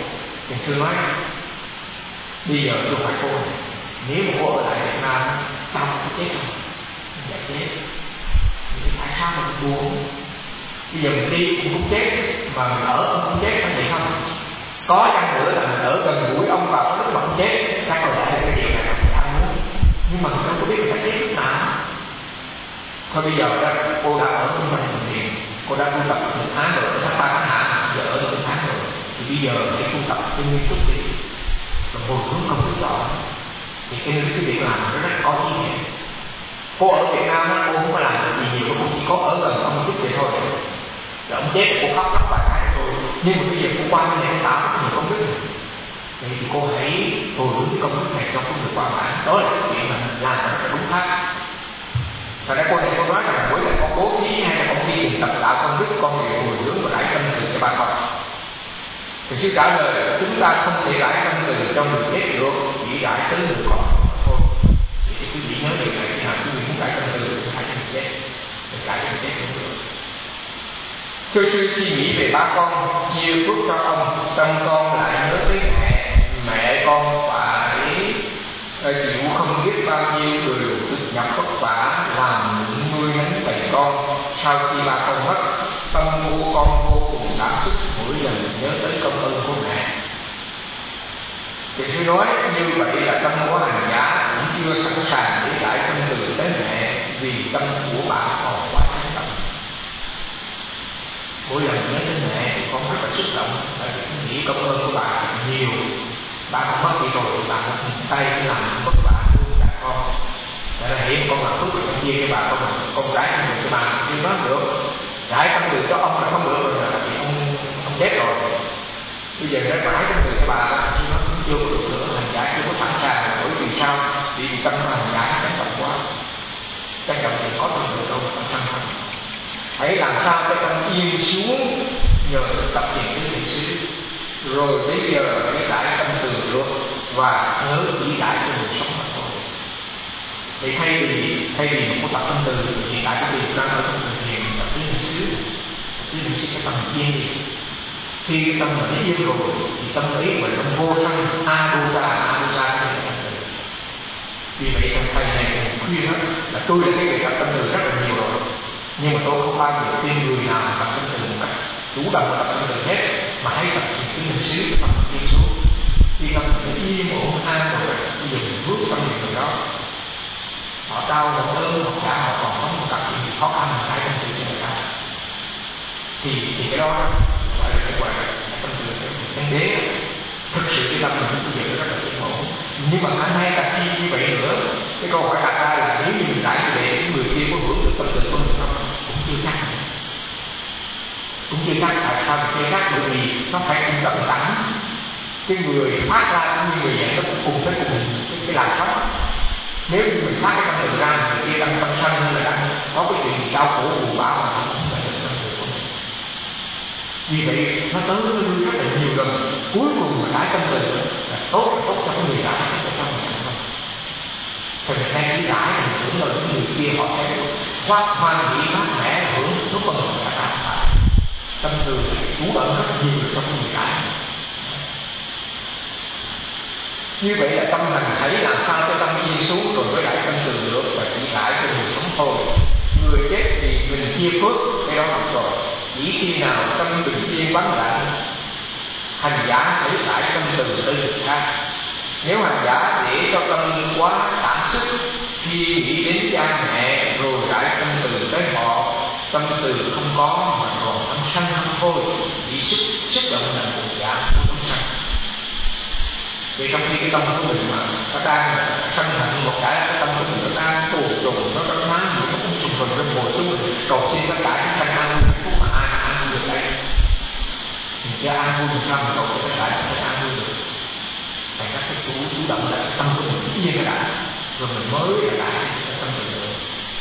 thì tôi nói bây giờ tôi hỏi cô này, nếu mà cô ở lại Việt Nam tao có chết không? Dạ chết. Thì tại sao mà tôi buồn? Bây giờ mình đi cũng cũng chết, mà mình ở cũng cũng chết, phải vậy không? Có chăng nữa là mình ở gần gũi ông vào lúc mà ông chết, chắc có lẽ là cái điều này là phải ăn nữa. Nhưng mà mình đâu có biết mình phải chết lúc nào. Thôi bây giờ đó, cô đã ở trong mình thiền, cô đã tu tập một tháng rồi, sắp ba tháng hạn, giờ ở được một tháng rồi. Thì bây giờ hãy tu tập cho nghiêm túc đi, rồi hồi hướng không biết rõ. Thì cái cái việc làm nó rất có ý nghĩa. Cô ở Việt Nam á, cô không có làm được gì nhiều, cô chỉ có ở gần ông chút vậy thôi. Rồi ông chết cô khóc lóc vài cái thôi. Nhưng mà bây giờ cô qua bên này tạo rất nhiều công đức. Vậy thì cô hãy hồi hướng cái công đức này trong công việc qua bản. Đó là cái chuyện mà mình làm nó phải đúng pháp. Thật ra cô này cô nói rằng mỗi lần con bố thí hay là con đi tìm tập tạo công đức, con đều hồi hướng và đãi tâm từ cho bà con. Thì sư trả lời chúng ta không thể đãi tâm từ cho người chết được, chỉ đãi tới người còn thôi. Thì quý vị nhớ điều này, khi nào quý vị muốn đãi tâm từ thì phải cho người chết, để đãi cho người chết cũng được. Thưa sư, khi nghĩ về ba con chia phước cho ông, tâm con lại nhớ tới mẹ, mẹ con phải chịu không biết bao nhiêu người cực nhập vất vả làm nuôi nấng thầy con. Sau khi ba con mất, tâm của con vô cùng cảm xúc mỗi lần nhớ tới công ơn của mẹ. Thì sư nói như vậy là tâm của hành giả cũng chưa sẵn sàng để lại tâm từ tới mẹ, vì tâm của bạn còn quá chấn động. Mỗi lần nhớ tới mẹ thì con rất là xúc động, tại vì nghĩ công ơn của bạn nhiều. Bạn không mất đi rồi thì bạn có tay để làm vất vả nuôi các con. Để là hiện con làm phước con chia cái bà con con gái không được cho bà chưa nói được. Rải tâm từ cho ông là không được rồi, là vì ông ông chết rồi. Bây giờ rải rải tâm từ cho bà là chứ nó cũng chưa được nữa, hành giả chưa có sẵn sàng. Bởi vì sao? Vì tâm hành giả chấn động quá. Chấn động thì có tâm từ đâu mà sẵn sàng. Hãy làm sao cho tâm yên xuống nhờ tập thiền cái thiền sư. Rồi bây giờ hãy đại tâm từ được và nhớ chỉ đại cho người sống mà thôi. Thì thay vì thay vì một tập tâm từ thì hiện tại cái việc đang ở trong thực hiện tập trí niệm xứ, trí niệm xứ cái tâm yên đi. Khi cái tâm nó yên rồi thì tâm ấy gọi là tâm vô sanh, adosa, adosa cái này tâm từ. Vì vậy thầy này khuyên đó là tôi là cái người tập tâm từ rất là nhiều rồi, nhưng mà tôi không bao giờ khuyên người nào tập tâm từ một cách chủ động tập tâm từ hết, mà hãy tập thiền trí niệm xứ tập yên xuống. Khi tâm nó yên ổn an rồi, bây giờ mình bước trong những người đó. Họ đau, họ ơn, họ trả, họ còn có một tập những gì khó khăn mà phải tâm từ cho người ta. Thì thì cái đó gọi là cái gọi là tâm từ cái đế. Thực sự cái tâm mình bây giờ rất là yên ổn. Nhưng mà anh hay đặt chi như vậy nữa, cái câu hỏi đặt ra là nếu như mình rải về cái người kia có hưởng được tâm từ của mình không? Cũng chưa chắc. Cũng chưa chắc. Tại sao mình chưa chắc? Bởi vì nó phải cùng tận đẳng. Cái người phát ra cũng như người nhận nó cũng cùng với cùng cái, cái làm pháp. Nếu như mình phát cái tâm từ ra, người kia đang tâm sân hay là đang có cái chuyện gì đau khổ buồn bã mà không phải là tâm từ của mình. Vì vậy nó tới nó đưa rất là nhiều lần. Cuối cùng mà đãi tâm từ là tốt là tốt cho cái người đãi, cho cái người nhận không. Thì mình đang đi đãi mình tưởng là những người kia họ sẽ khoác hoan hỷ mát mẻ hưởng lúc mà mình đã làm phải. Tâm từ chủ động rất nhiều trong người đãi. Như vậy là tâm hành hãy làm sao cho tâm yên xuống rồi mới đãi tâm từ được, và chỉ đãi cho người sống thôi. Người chết thì mình chia phước, cái đó được rồi. Chỉ khi nào tâm bình yên vắng lặng, hành giả hãy đãi tâm từ tới người khác. Nếu hành giả để cho tâm quá cảm xúc khi nghĩ đến cha mẹ rồi đãi tâm từ tới họ, tâm từ không có mà còn tâm sân không thôi, chỉ xúc xúc động là một dạng của tâm sân. Vì trong khi cái tâm của mình mà nó đang sân hận một cái, cái tâm của mình nó đang tù trùng, nó có má gì nó cũng trùng trùng lên ngồi xuống mình cầu xin tất cả những sanh an vui hạnh phúc mà ai mà an vui được đây. Mình chưa an vui làm sao mình cầu xin tất cả những sanh an vui được. Thành các cái chủ chủ động là cái tâm của mình yên cái đã, rồi mình mới là lại cái tâm của mình.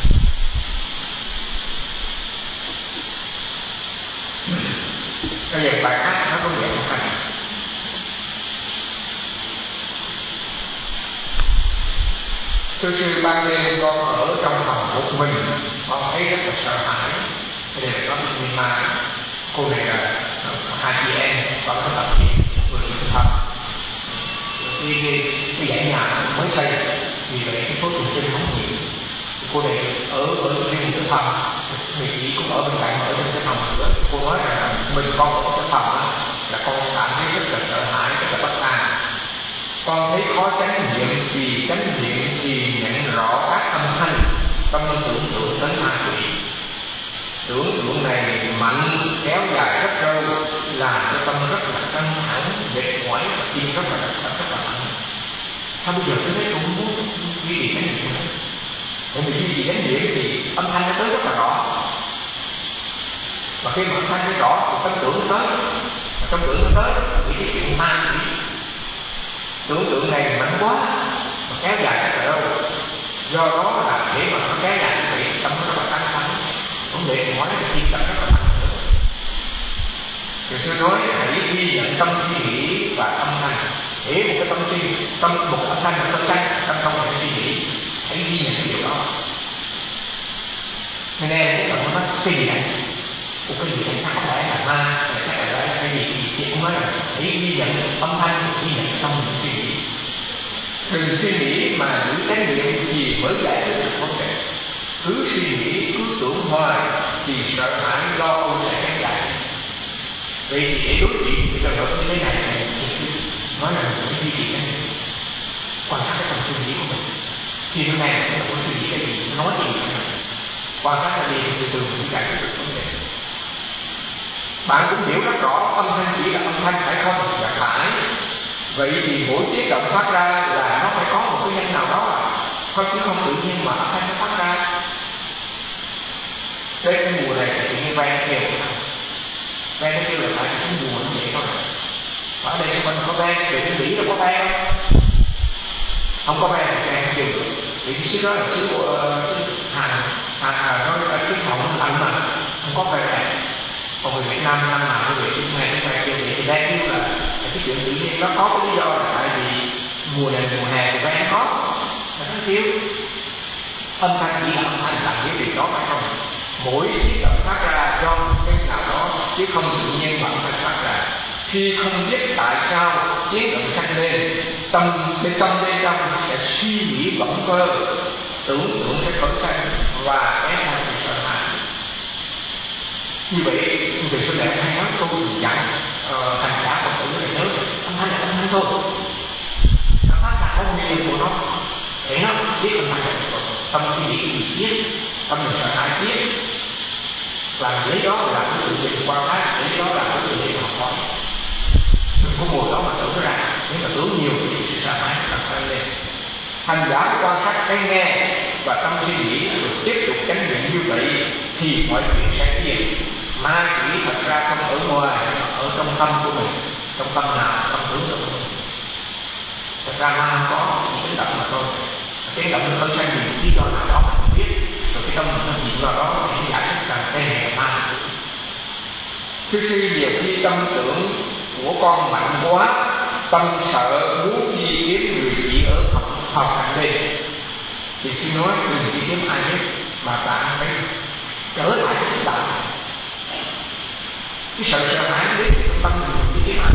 Bây giờ bài khác nó có vẻ không phải. Thưa sư, ban đêm con ở trong phòng một mình, con thấy rất là sợ hãi. Bây giờ có một người mà cô này là hai chị em, con có tập thiện, người thực tập. cái, cái, cái dãy nhà mới xây, vì vậy cái số tụng kinh không nhiều. Cô này ở ở riêng một cái phòng, người chị cũng ở bên cạnh, ở trong cái phòng nữa. Cô nói là mình con ở cái phòng đó, là con cảm thấy rất là sợ hãi, rất là bất an. Con thấy khó chánh niệm, vì chánh niệm thì nhận rõ các âm thanh, tâm tưởng tượng đến ma quỷ. Tưởng tượng này mạnh kéo dài rất lâu, làm cho tâm rất là căng thẳng, mệt mỏi và tim rất là rất, rất là mạnh. Sao bây giờ tôi thấy tôi muốn duy trì chánh niệm nữa? Bởi vì duy trì chánh niệm thì âm thanh nó tới rất là rõ. Và khi mà âm thanh nó rõ thì tâm tưởng nó tới, và tâm tưởng nó tới thì cái chuyện ma quỷ. Tưởng tượng này mạnh quá mà kéo dài rất là lâu, do đó là để mà nó kéo dài như vậy, tâm nó rất là căng thẳng, cũng để mỏi cái tim đập rất là mạnh. Thì tôi nói hãy ghi nhận tâm suy nghĩ và âm thanh. Để một cái tâm suy, tâm một âm thanh một tâm thanh, tâm không phải suy nghĩ, hãy ghi nhận cái điều đó. Nên em cái phần nó suy nghĩ này, một cái gì này có thể là ma, hay chắc là cái gì gì chị cũng nói là hãy ghi nhận âm thanh, ghi nhận tâm mình suy nghĩ. Đừng suy nghĩ mà giữ chánh niệm gì mới giải quyết được vấn đề. Cứ suy nghĩ, cứ tưởng hoài thì sợ hãi lo âu sẽ kéo dài. Vậy thì để đối diện với trường hợp như thế này này nói là mình phải duy trì chánh niệm, quan sát cái tâm suy nghĩ của mình. Khi hôm nay mình có suy nghĩ cái gì, nói gì, quan sát là gì từ từ mình giải quyết được vấn đề. Bạn cũng hiểu rất rõ âm thanh chỉ là âm thanh phải không? Dạ phải. Vậy thì mỗi tiếng động phát ra là nó phải có một cái nhân nào đó à? Không chứ không tự nhiên mà âm thanh nó phát ra. Đến cái mùa này thì tự nhiên vang kêu vang nó kêu là tại cái mùa nó vậy thôi. Ở đây mình có vang, để cái Mỹ đâu có vang đâu. Không có vang thì vang kêu được. Vì cái xứ đó là xứ của Hàn, Hàn Hàn nó là cái phòng nó lạnh mà không có vang này. Còn người Việt Nam năm nào cũng vậy, ngày hôm nay kêu vậy thì đang kêu là cái chuyện tự nhiên nó có cái lý do là tại vì mùa này mùa hè thì vang có, là nó kêu âm thanh chỉ là âm thanh làm cái việc đó phải không? Mỗi tiếng động phát ra do cái nào đó chứ không tự nhiên mà âm thanh phát ra. Khi không biết tại sao tiếng động sanh lên, tâm bên tâm bên trong sẽ suy nghĩ vẩn vơ, tưởng tượng sẽ khởi sanh và cái này sẽ sợ hãi. Như vậy, về sau này hay nói câu dặn uh, hành giả Phật tử này nhớ âm thanh là âm thanh thôi. Nó phát ra có nguyên nhân của nó, để nó biết âm thanh là tâm suy nghĩ gì biết, tâm mình sợ hãi biết, và lấy đó là cái sự việc quan sát, lấy đó là cái sự việc học hỏi. Đừng có ngồi đó mà tưởng ra, nếu mà tưởng nhiều thì sự sợ hãi càng tăng lên. Hành giả quan sát cái nghe và tâm suy nghĩ rồi tiếp tục chánh niệm như vậy thì mọi chuyện sẽ yên. Ma quỷ thật ra không ở ngoài, ở trong tâm của mình, trong tâm nào, tâm tưởng tượng của mình. Thật ra ma có một cái động mà thôi, cái động nó sang nhiều lý do nào đó mà không biết, rồi cái tâm mình nó nhìn vào đó thì giải thích rằng cái này là ma. Thứ sư nhiều khi tâm tưởng của con mạnh quá, tâm sợ muốn đi kiếm người chỉ ở phòng cạnh đây, thì sư nói đừng đi kiếm ai hết, mà bạn phải trở lại với chúng bạn. Cái sợ sợ hãi đến thì tâm mình đi kiếm ai,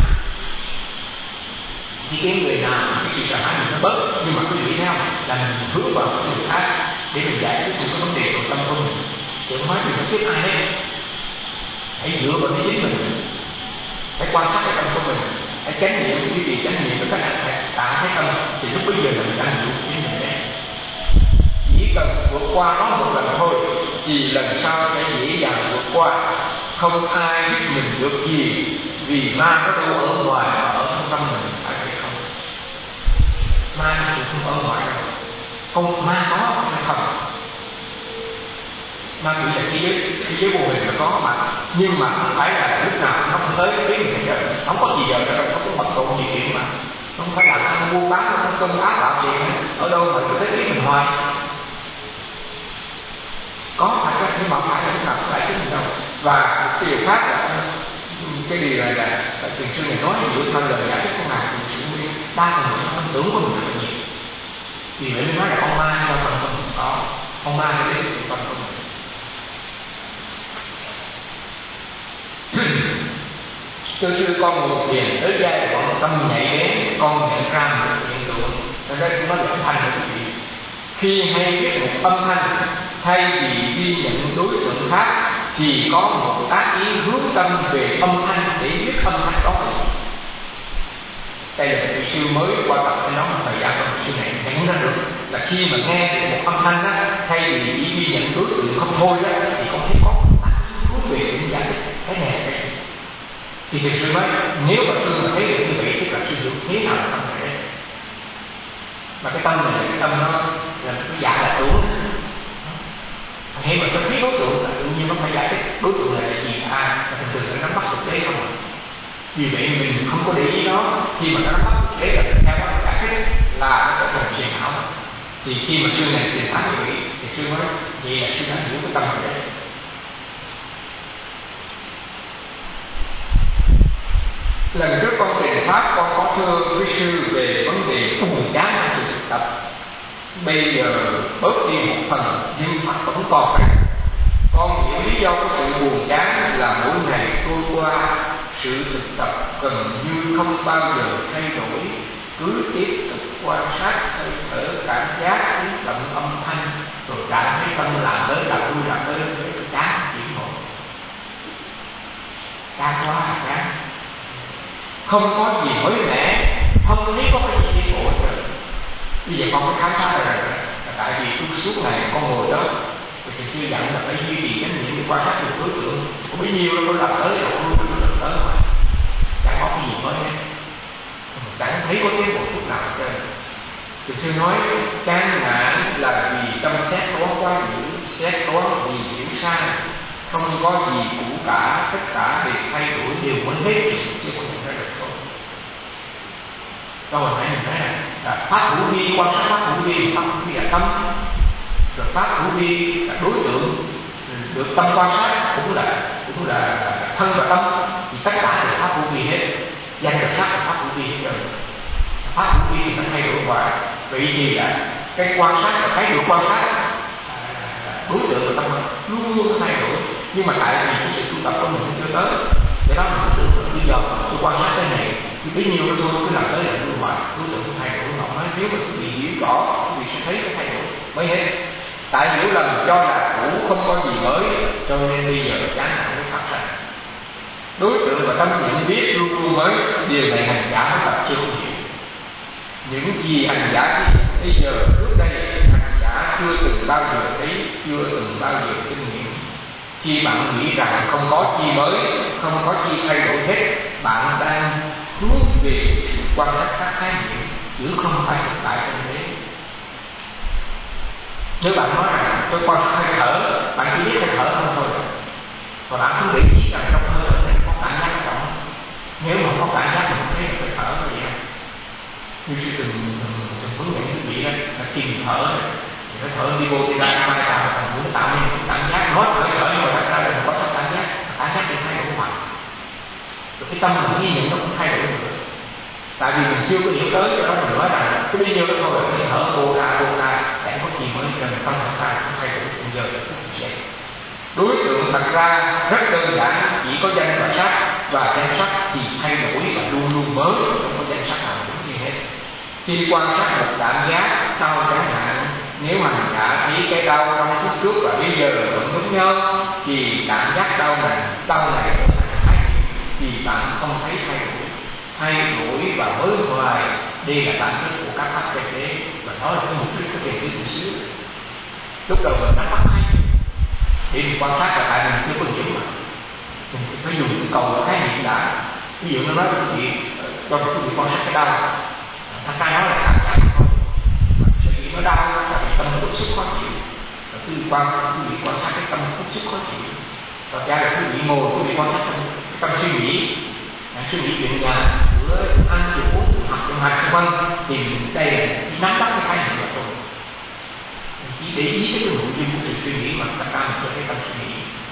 đi kiếm người nào cái sự sợ hãi mình nó bớt. Nhưng mà quý vị thấy không, là mình hướng vào người khác để mình giải quyết những cái vấn đề của tâm của mình, chứ không nói mình không kiếm ai hết. Hãy dựa vào cái chính mình, hãy quan sát cái tâm của mình, hãy chánh niệm cái gì chánh niệm với các bạn tạ cái tâm, thì lúc bây giờ là mình đang hiểu chính mình đấy. Chỉ cần vượt qua nó một lần thôi thì lần sau sẽ dễ dàng vượt qua. Không ai biết mình được gì, vì ma nó đâu ở ngoài mà ở trong tâm mình, phải hay không? Ma nó cũng không ở ngoài đâu, không ma có hay không? Ma quỷ là cái giới, cái giới vô hình nó có mà, nhưng mà không phải là lúc nào nó không tới cái mình giờ, không có gì giờ đâu, không có mật độ gì chuyện mà, không phải là ăn buôn bán, nó không công áp tạo gì hết, ở đâu mà cứ tới cái mình hoài. Có thật ra nhưng mà không phải là lúc nào cũng phải cái mình đâu. Và cái điều khác là cái điều này là tiền sư này nói giữa thân lời giải thích con nào thì sự nguyên đa phần những tâm tưởng của mình là nhiều. Vì vậy mới nói là con ma do phần của mình có, con ma nó đến từ phần của mình. Thưa sư, con ngồi thiền tới giai đoạn tâm nhạy bén, con nhận ra một thanh của quý vị. Khi hay biết một âm thanh, thay vì ghi nhận đối tượng khác, thì có một tác ý hướng tâm về âm thanh để biết âm thanh đó. Đây là vị sư mới qua tập cái đó một thời gian rồi, sư này nhận ra được là khi mà nghe được một âm thanh đó, thay vì chỉ ghi nhận đối tượng không thôi đó, thì không thấy có một tác ý hướng về để giải thích cái này cái này. Thì vị sư nói nếu mà sư mà thấy được như vậy, tức là sư hiểu thế nào là tâm này. Mà cái tâm này, cái tâm nó là cái giả là tưởng. Hay mà tôi thấy đối tượng là tự nhiên nó phải giải thích đối tượng này là gì, à, thường thường nó nắm bắt thực tế không. Vì vậy mình không có để ý nó, khi mà nó nắm bắt thực tế là theo nó giải thích là nó trở thành truyền ảo. Thì khi mà sư này truyền thắng như vậy, thì sư nói vậy là sư đã hiểu cái tâm của đấy. Lần trước con truyền pháp con có thưa với sư về vấn đề buồn chán trong sự thực tập. Bây giờ bớt đi một phần nhưng mà vẫn còn này. Con hiểu lý do của sự buồn chán là mỗi ngày trôi qua, sự thực tập gần như không bao giờ thay đổi, cứ tiếp tục quan sát hơi thở, cảm giác, tiếng động, âm thanh, rồi cảm thấy tâm làm tới làm lui làm tới để chán chuyển đổi. Chán quá chán, không có gì mới mẻ, không thấy có cái gì thay đổi rồi. Bây giờ con có khám phá ra rồi, tại vì tôi suốt ngày con ngồi đó, thì chưa dặn là phải duy trì chánh niệm để quan sát được đối tượng, có bấy nhiêu đâu có làm tới đâu, luôn luôn làm tới mà chẳng có cái gì mới hết, chẳng thấy có tiến bộ chút nào hết. Thì sư nói chán nản là vì tâm xét đoán quá dữ, xét đoán vì hiểu sai, không có gì cũ cả, tất cả đều thay đổi đều mới hết, chứ không thể được thôi. Câu hỏi mình nói là pháp hữu vi, quan sát pháp hữu vi, pháp hữu vi là tâm, rồi pháp hữu vi là đối tượng, được tâm quan sát cũng là cũng là thân và tâm, thì tất cả là pháp hữu vi hết, danh và sắc là pháp hữu vi hết rồi. Pháp hữu vi thì nó thay đổi hoài, vậy thì là cái quan sát là thấy được quan sát, đối tượng và tâm luôn luôn thay đổi, nhưng mà tại vì cái sự tu tập của mình chưa tới, để đó mình tưởng là bây giờ tôi quan sát cái này thì bấy nhiêu đó tôi cứ làm tới là tôi hoài, đối tượng thay đổi ngọc nói nếu mà quý vị hiểu rõ, quý vị sẽ thấy cái thay đổi mới hết. Tại hiểu lầm cho là cũ không có gì mới, cho nên bây giờ chán nản mới phát sinh. Đối tượng và tâm nhận biết luôn luôn mới, điều này hành giả mới tập chưa hiểu. Những gì hành giả bây giờ trước đây hành giả chưa từng bao giờ thấy, chưa từng bao giờ kinh nghiệm. Khi bạn nghĩ rằng không có chi mới, không có chi thay đổi hết, bạn đang hướng về sự quan sát các khái niệm, chứ không phải thực tại trong thế. Nếu bạn nói rằng tôi quan sát hơi thở, bạn chỉ biết hơi thở không thôi, còn bạn không để ý rằng trong hơi thở này có cảm giác trọng. Nếu mà có cảm giác mình không thấy được hơi thở là gì không? Như sư từng hướng dẫn quý vị đó là tìm thở, thì hơi thở đi vô đi ra, mai tạo thành muốn tạo nên một cảm giác nói hơi thở, nhưng mà thật ra là có cảm giác, cảm giác được thay đổi mạnh. Rồi cái tâm mình ghi nhận nó cũng thay đổi được. Tại vì mình chưa có hiểu tới, cho đó mình nói rằng cái bây giờ nó thôi là hơi thở vô ra vô ra, chẳng có gì mới, cho nên tâm thật ra cũng thay đổi bây giờ là cũng sẽ. Đối tượng thật ra rất đơn giản, chỉ có danh và sắc, và danh sắc thì thay đổi và luôn luôn mới, không có danh sắc nào đúng gì hết. Khi quan sát một cảm giác đau chẳng hạn, nếu hành giả thấy cái đau trong phút trước và bây giờ vẫn giống nhau, thì cảm giác đau này, đau này trở thành khái niệm, thì bạn không thấy thay đổi. Thay đổi và mới hoài, đây là bản chất của các pháp trên thế, và đó là cái mục đích của thiền định xứ. Lúc đầu mình nắm bắt hay để mình quan sát là tại mình chưa có hiểu mà mình phải dùng cái cầu là khái niệm đã. Ví dụ nó nói với quý vị, cho quý vị quan sát cái đau, thật ra nó là cảm giác thôi, sự gì nó đau là vì tâm bức xúc khó chịu, và quý vị quan quý vị quan sát cái tâm bức xúc khó chịu, thật ra là quý vị ngồi quý vị quan sát tâm, tâm suy nghĩ, suy nghĩ chuyện nhà, bữa ăn chuyện uống chuyện học chuyện hành vân, thì đây là nắm bắt cái khái niệm là thôi. Chỉ để ý cái nội dung của sự suy nghĩ mà tất cả mình cho cái tâm suy nghĩ.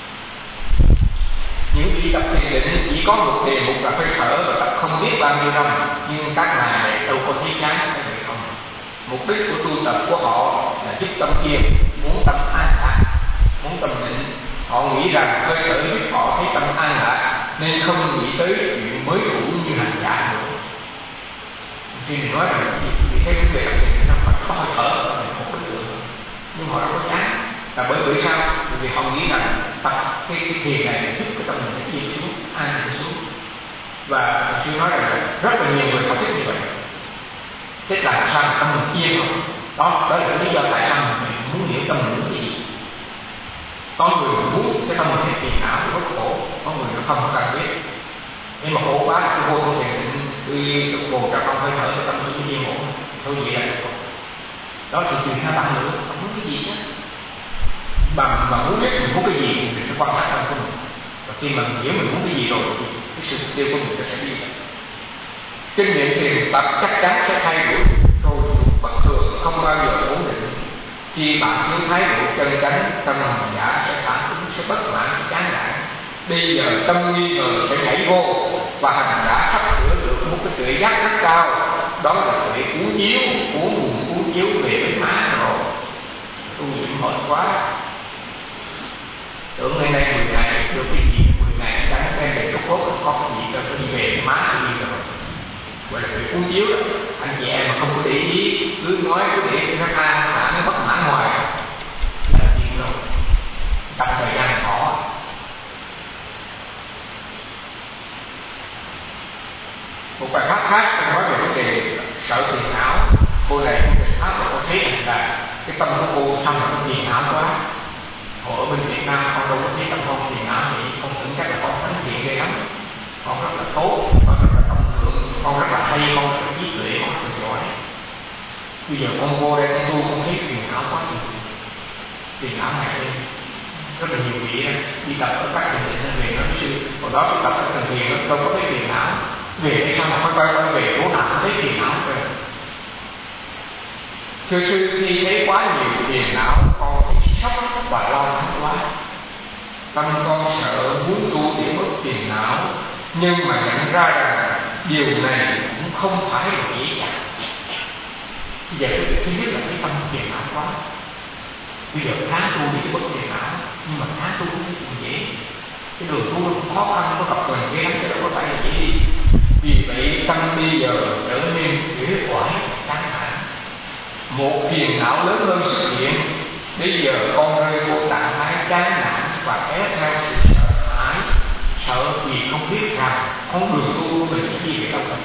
Những vị tập thiền định chỉ có một đề mục là hơi thở và tập không biết bao nhiêu năm, nhưng các ngài này đâu có thấy chán cái này không. Mục đích của tu tập của họ là giúp tâm yên, muốn tâm an lạc, muốn tâm định. Họ nghĩ rằng hơi thở giúp họ thấy tâm an lạc, nên không nghĩ tới chuyện mới cũ như hành giả nữa. Khi mình nói rằng quý vị cái vấn đề đặc biệt nó phải có hơi thở ở một đối tượng, nhưng họ đâu có chán. Là bởi vì sao? Bởi vì họ nghĩ rằng tập cái, cái thiền này giúp cái tâm mình nó yên xuống, an định xuống. Và tôi nói rằng là rất là nhiều người họ thích như vậy. Thế là sao mà tâm mình yên không? Đó, đó là cái lý do tại sao mình muốn hiểu tâm mình muốn cái gì. Có người muốn cái tâm mình hay phiền não thì rất khổ, có người nó không có cần biết. Nhưng mà khổ quá là tôi vô tôi thì tôi buồn cả không hơi thở cái tâm tôi yên ổn, thôi vậy là được. Đó thì chuyện hai bạn nữa, không muốn cái gì hết. Mà, mà muốn biết mình muốn cái gì thì mình phải quan sát tâm của mình. Và khi mà mình hiểu mình muốn cái gì rồi thì cái sự mục tiêu của mình sẽ đi. Kinh nghiệm thiền tập chắc chắn sẽ thay đổi rồi bất thường, không bao giờ ổn định. Khi bạn thiếu thái độ chân chánh, tâm hành giả sẽ phản ứng, sẽ bất mãn, chán nản. Bây giờ tâm nghi ngờ sẽ nhảy vô và hành giả sắp sửa được một cái tuệ giác rất cao, đó là tuệ cuốn chiếu, cuốn nguồn cuốn chiếu về với má rồi. Tu luyện mệt quá, tưởng ngày nay mười ngày được cái gì, mười ngày đã đem về chúc phúc, có cái gì cho tôi đi về má tôi đi rồi. Gọi là tuệ cuốn chiếu đó. Anh chị em mà không có để ý, cứ nói cứ để cho nó than thả nó bất mãn hoài là chuyện rồi. Tập thời gian khó. Một bài pháp khác tôi nói về vấn đề sợ phiền não. Cô này không được pháp và cô thấy là cái tâm của cô xong là có phiền não quá. Họ ở bên Việt Nam con đâu có thấy tâm con phiền não thì con tưởng chắc là con thánh thiện ghê lắm. Con rất là tốt, con rất là trọng lượng, con rất là hay, con rất là trí tuệ, con rất là giỏi. Bây giờ con vô đây con tu con thấy phiền não quá nhiều. Phiền não này lên rất là nhiều vị đi tập ở các thiền định về nói sư, còn đó tôi tập ở thần thiền nó đâu có thấy phiền não. Về đây sao mà quay quay quay về chỗ nào cũng thấy phiền não rồi. Thưa sư, khi thấy quá nhiều phiền não con thấy sốc và lo lắng quá. Tâm con sợ muốn tu để mất phiền não, nhưng mà nhận ra rằng điều này cũng không phải là dễ dàng. Bây giờ cái thứ nhất là cái tâm phiền não quá. Bây giờ tháng tu để mất phiền não, nhưng mà tháng tu cũng không dễ. Cái đường tu nó cũng khó khăn, có gặp mình ghé lắm, cái đó có phải là dễ đi. Vì vậy tâm bây giờ trở nên uể oải, căng thẳng. Một phiền não lớn hơn xuất hiện. Bây giờ con rơi vô trạng thái chán nản và kéo theo sự sợ hãi, sợ vì không biết rằng con đường tu của mình sẽ đi về đâu rồi.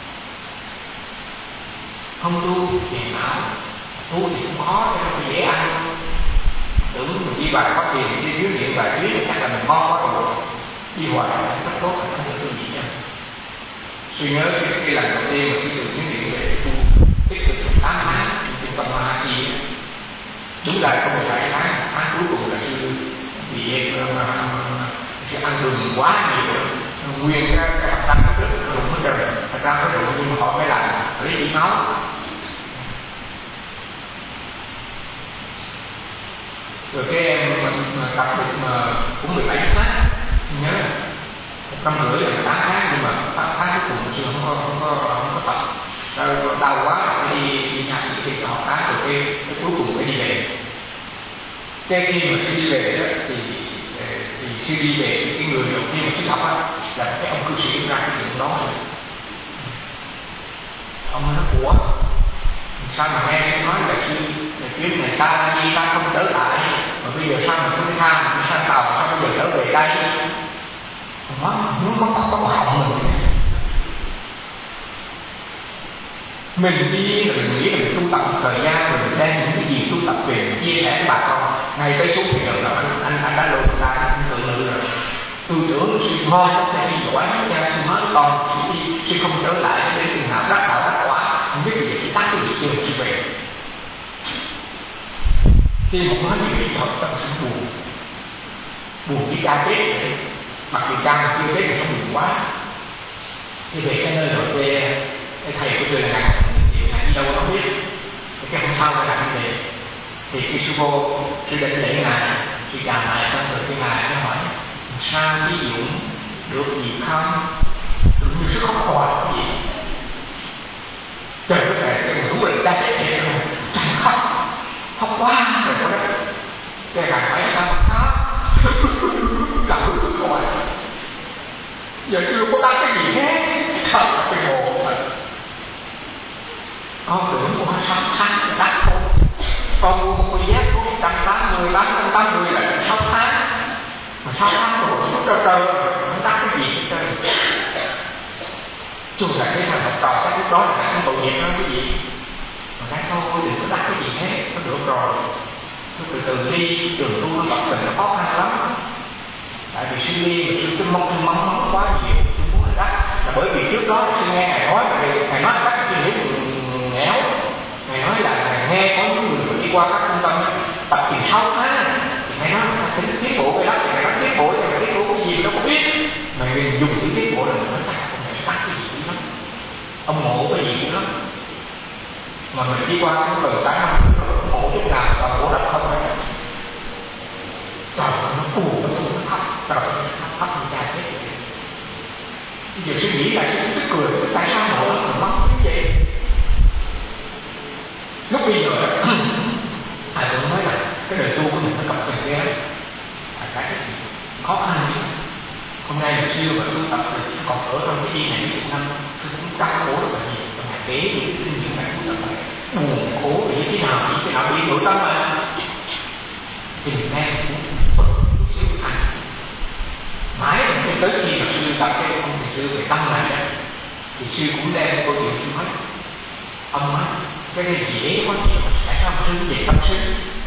Không tu phiền não, tu thì cũng khó, cho nên dễ ăn. Tưởng mình đi bài phát tiền, đi dưới điện bài dưới thì chắc là mình ngon quá rồi. Đi hoài là rất tốt, là không được gì nha. Suy nhớ cái, cái lần đầu tiên mà cái từ dưới điện về tu tích cực trong tám tháng trung tâm Mahasi, đúng là có một vài tháng, tháng cuối cùng là sư bị cái ăn đường quá nhiều, nguyên cái cái hạt răng nó rất là đụng hết trời, hạt răng nó đụng nhưng mà họ phải làm lấy đi máu. Rồi cái em mà tập được mà cũng mười bảy tháng, nhớ một năm rưỡi là tám tháng, nhưng mà tám tháng cuối cùng chưa không có không có không có tập. Rồi đau quá phải đi đi nhà sĩ thì họ phá rồi cái, cái cuối cùng phải đi về. Cái khi mà sư đi về đó thì thì sư đi về cái người đầu tiên mà sư học á là cái ông cư sĩ ra cái chuyện đó rồi. Ông nói ủa sao mà nghe nói là sư là chuyến này ta đi ta không trở lại, mà bây giờ sao mà không tha mà sang tàu sao bây giờ trở về đây? Nó nó có có hỏng mình. Mình đi là mình nghĩ là mình tu tập thời gian rồi mình đem những cái gì tu tập về mình chia sẻ với bà con. Ngày tới xuống thì được là anh anh, anh đã lột ra anh tự lự rồi. Tư tưởng sư ngon lắm, sư giỏi lắm nha, sư nói con sư, sư không trở lại để trường nào đắc đạo đắc quả, không biết gì chỉ tắt cái gì chưa sư về. Khi một nói như vậy thật tâm sự buồn, buồn khi cha chết vậy, mặc dù cha mà chưa chết thì không buồn quá. Thì về cái nơi rồi quê cái thầy của tôi là ngài thì ngài đi đâu không biết. Thì cái hôm sau ngài làm như vậy thì cái sư vô sư định lễ ngài, sư chào ngài xong rồi cái ngài nó hỏi sao ví dụ được gì không, tự nhiên sư không hỏi gì. Trời đất ơi, cái người đúng là ta chết thiệt rồi, trời khóc khóc quá rồi đó. Cái ngài hỏi sao mà khóc làm tôi cứ hỏi giờ chưa có đáp cái gì hết. Thật là cái hồ thật. Con tưởng của nó sáu tháng là đắt thôi. Con mua một con dép của một trăm tám mươi, tám trăm tám mươi là sáu tháng. Mà sáu tháng rồi nó trơ trơ, nó đắt cái gì hết trơn. Chung là cái thằng học trò cái lúc đó là cái tội nghiệp đó cái gì. Mà nói thôi đừng có đắt cái gì hết, nó được rồi. Nó từ từ đi, đường tu nó tập tình nó khó khăn lắm. Tại vì suy nghĩ và suy cái mong mong mong quá nhiều, tôi muốn là đắt. Là bởi vì trước đó tôi nghe Ngài nói, Ngài nói đắt suy nghĩ nghèo. Ngài nói là Ngài nghe có những người đi qua các trung tâm tập tiền sáu tháng. Thì Ngài nói là tính tiến bộ cái đó, thì Ngài nói tiến bộ, thì Ngài tiến bộ cái gì đâu có biết. Mà Ngài dùng cái tiến bộ là nó đắt, Ngài đắt cái gì lắm. Ông ngộ cái gì lắm. Mà mình đi qua cái từ sáng năm ngộ chút nào và ngộ đập không hay. Trời nó phù, nó phù, nó thấp, trời nó thấp, thấp như cha chết vậy. Bây giờ suy nghĩ lại cái cười, tại sao ngộ nó còn mất như vậy? Lúc bây giờ thầy cũng nói là cái đời tu của mình nó gặp tình ghé là cái khó khăn chứ. Hôm nay hồi xưa mà tôi tập thì còn ở trong cái đi này mấy chục năm tôi cũng đau khổ rất là nhiều. Và ngày kế những cái kinh nghiệm này cũng là phải buồn khổ vì thế nào vì thế nào bị nội tâm mà thì mình nghe cũng bật chút xíu ăn mãi tới khi mà sư tập cái ông thầy sư về tâm này đó thì sư cũng đem câu chuyện sư nói ông nói cái này dễ quá nhiều tại sao sư về tâm sư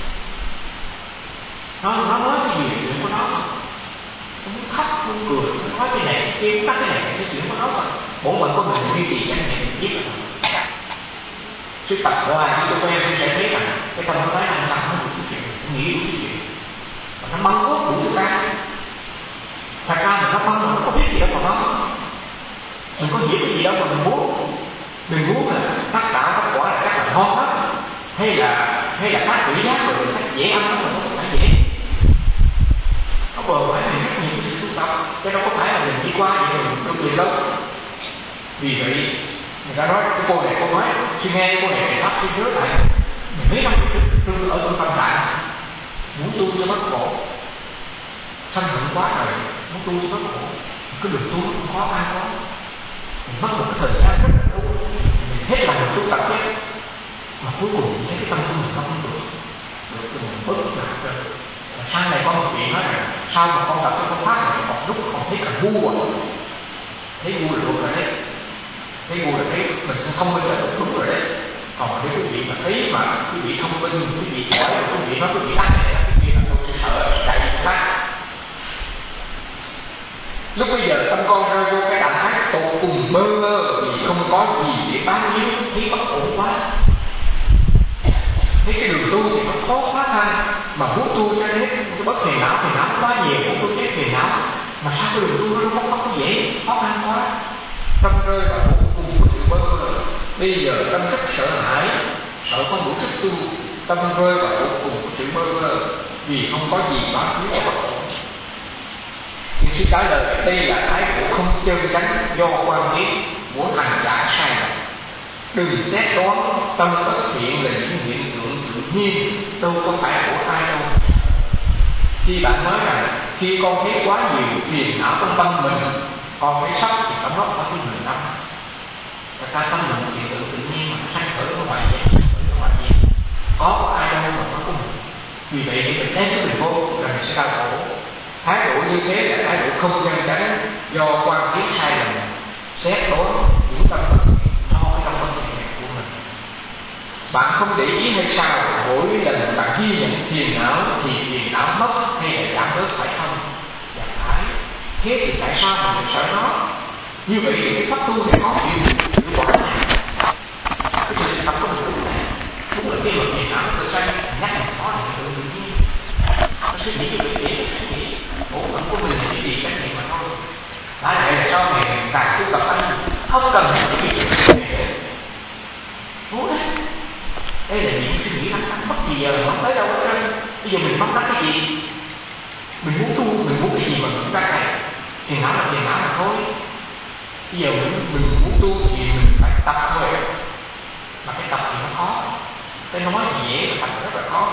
nó nó nói cái gì chuyện của nó nó muốn khóc muốn cười nó nói cái này cái kia cái này cái chuyện của nó mà bổn phận của mình duy trì cái này mình biết rồi sư tập hoài chứ tôi quen tôi sẽ thấy rằng cái tâm nó nói năng tâm nó đủ cái chuyện nó nghĩ đủ cái chuyện và nó mong ước đủ cái cái thật ra mình nó mong mà nó có biết gì đâu mà nó mình có hiểu cái gì đâu mà mình muốn mình muốn là tất cả tất quả là các là ngon đó hay là hay là các vị giác rồi các dễ ăn đó mà nó không phải dễ nó bờ phải mình rất nhiều cái sự tu tập chứ đâu có phải là mình đi qua vậy rồi mình được liền đâu vì vậy người ta nói cái cô này cô nói khi nghe cô này thầy pháp khi nhớ lại mấy năm trước tôi ở trong tâm trạng muốn tu cho bất khổ sanh hận quá rồi muốn tu cho bất khổ cái đường tu nó cũng khó khăn quá mình mất một cái thời gian rất là lâu mình hết lòng mình tu tập hết mà cuối cùng thấy cái tâm của mình không được được thì mình bớt lạc rồi và sau này có một chuyện nói là sau mà con tập cái phương pháp này còn lúc còn thấy cả ngu à thấy ngu là luôn rồi đấy thấy ngu là thấy mình không minh là đúng rồi đấy còn nếu quý vị mà thấy mà quý vị thông minh quý vị giỏi quý vị nói quý vị đắc này quý vị là tôi sẽ sợ chạy một lát lúc bây giờ tâm con rơi vô cái đại thái tột cùng bơ ngơ vì không có gì để bám víu thấy bất ổn quá thấy cái đường tu thì nó khó khó khăn mà muốn tu cho hết cái bất phiền não phiền não quá nhiều muốn tu chết phiền não mà sao cái đường tu nó không có dễ khó khăn quá tâm rơi vào tột cùng của sự bơ ngơ bây giờ tâm rất sợ hãi sợ không đủ sức tu tâm rơi vào tột cùng của sự bơ ngơ vì không có gì bám víu bất ổn. Nhưng khi trả lời đây là thái của không chân chánh do quan niệm của hành giả sai lầm. Đừng xét đoán tâm bất thiện là những hiện tượng tự nhiên, đâu có phải của ai đâu. Khi bạn nói rằng khi con thấy quá nhiều phiền não trong tâm mình, con thấy sốc thì cảm lốc ở cái người tâm. Và ta tâm là một hiện tượng tự nhiên mà sanh khởi ở ngoài vậy, ở ngoài vậy. Có có ai đâu mà có của mình. Vì vậy thì mình đem cái mình vô là mình sẽ đau khổ. Thái độ như thế là thái độ không chân chánh do quan kiến sai lầm xét đoán những tâm bất thiện do cái tâm bất thiện của mình. Bạn không để ý hay sao mỗi lần bạn ghi nhận phiền não thì phiền não mất hay là giảm bớt phải không? Dạ phải. Thế thì tại sao mình sợ nó? Như vậy thì cái pháp tu này có hiệu hiệu quả này. Cái sự tập của mình đúng này. Đúng là khi mà phiền não tự sanh nhắc mình có là tự nhiên. Nó suy nghĩ như vậy để suy nghĩ bổn phận của mình là cái gì cái này mà thôi. Đã lại là sau này càng tu tập anh không cần phải cái gì để muốn đấy. Đây là những suy nghĩ anh mất gì giờ không tới đâu hết trơn. Bây giờ mình mất cái gì? Mình muốn tu, mình muốn cái gì mà mình đắc này thì não là tiền não là thôi. Bây giờ mình, mình muốn tu thì mình phải tập thôi. Mà cái tập thì nó khó. Cái nói thì dễ mà tập rất là khó.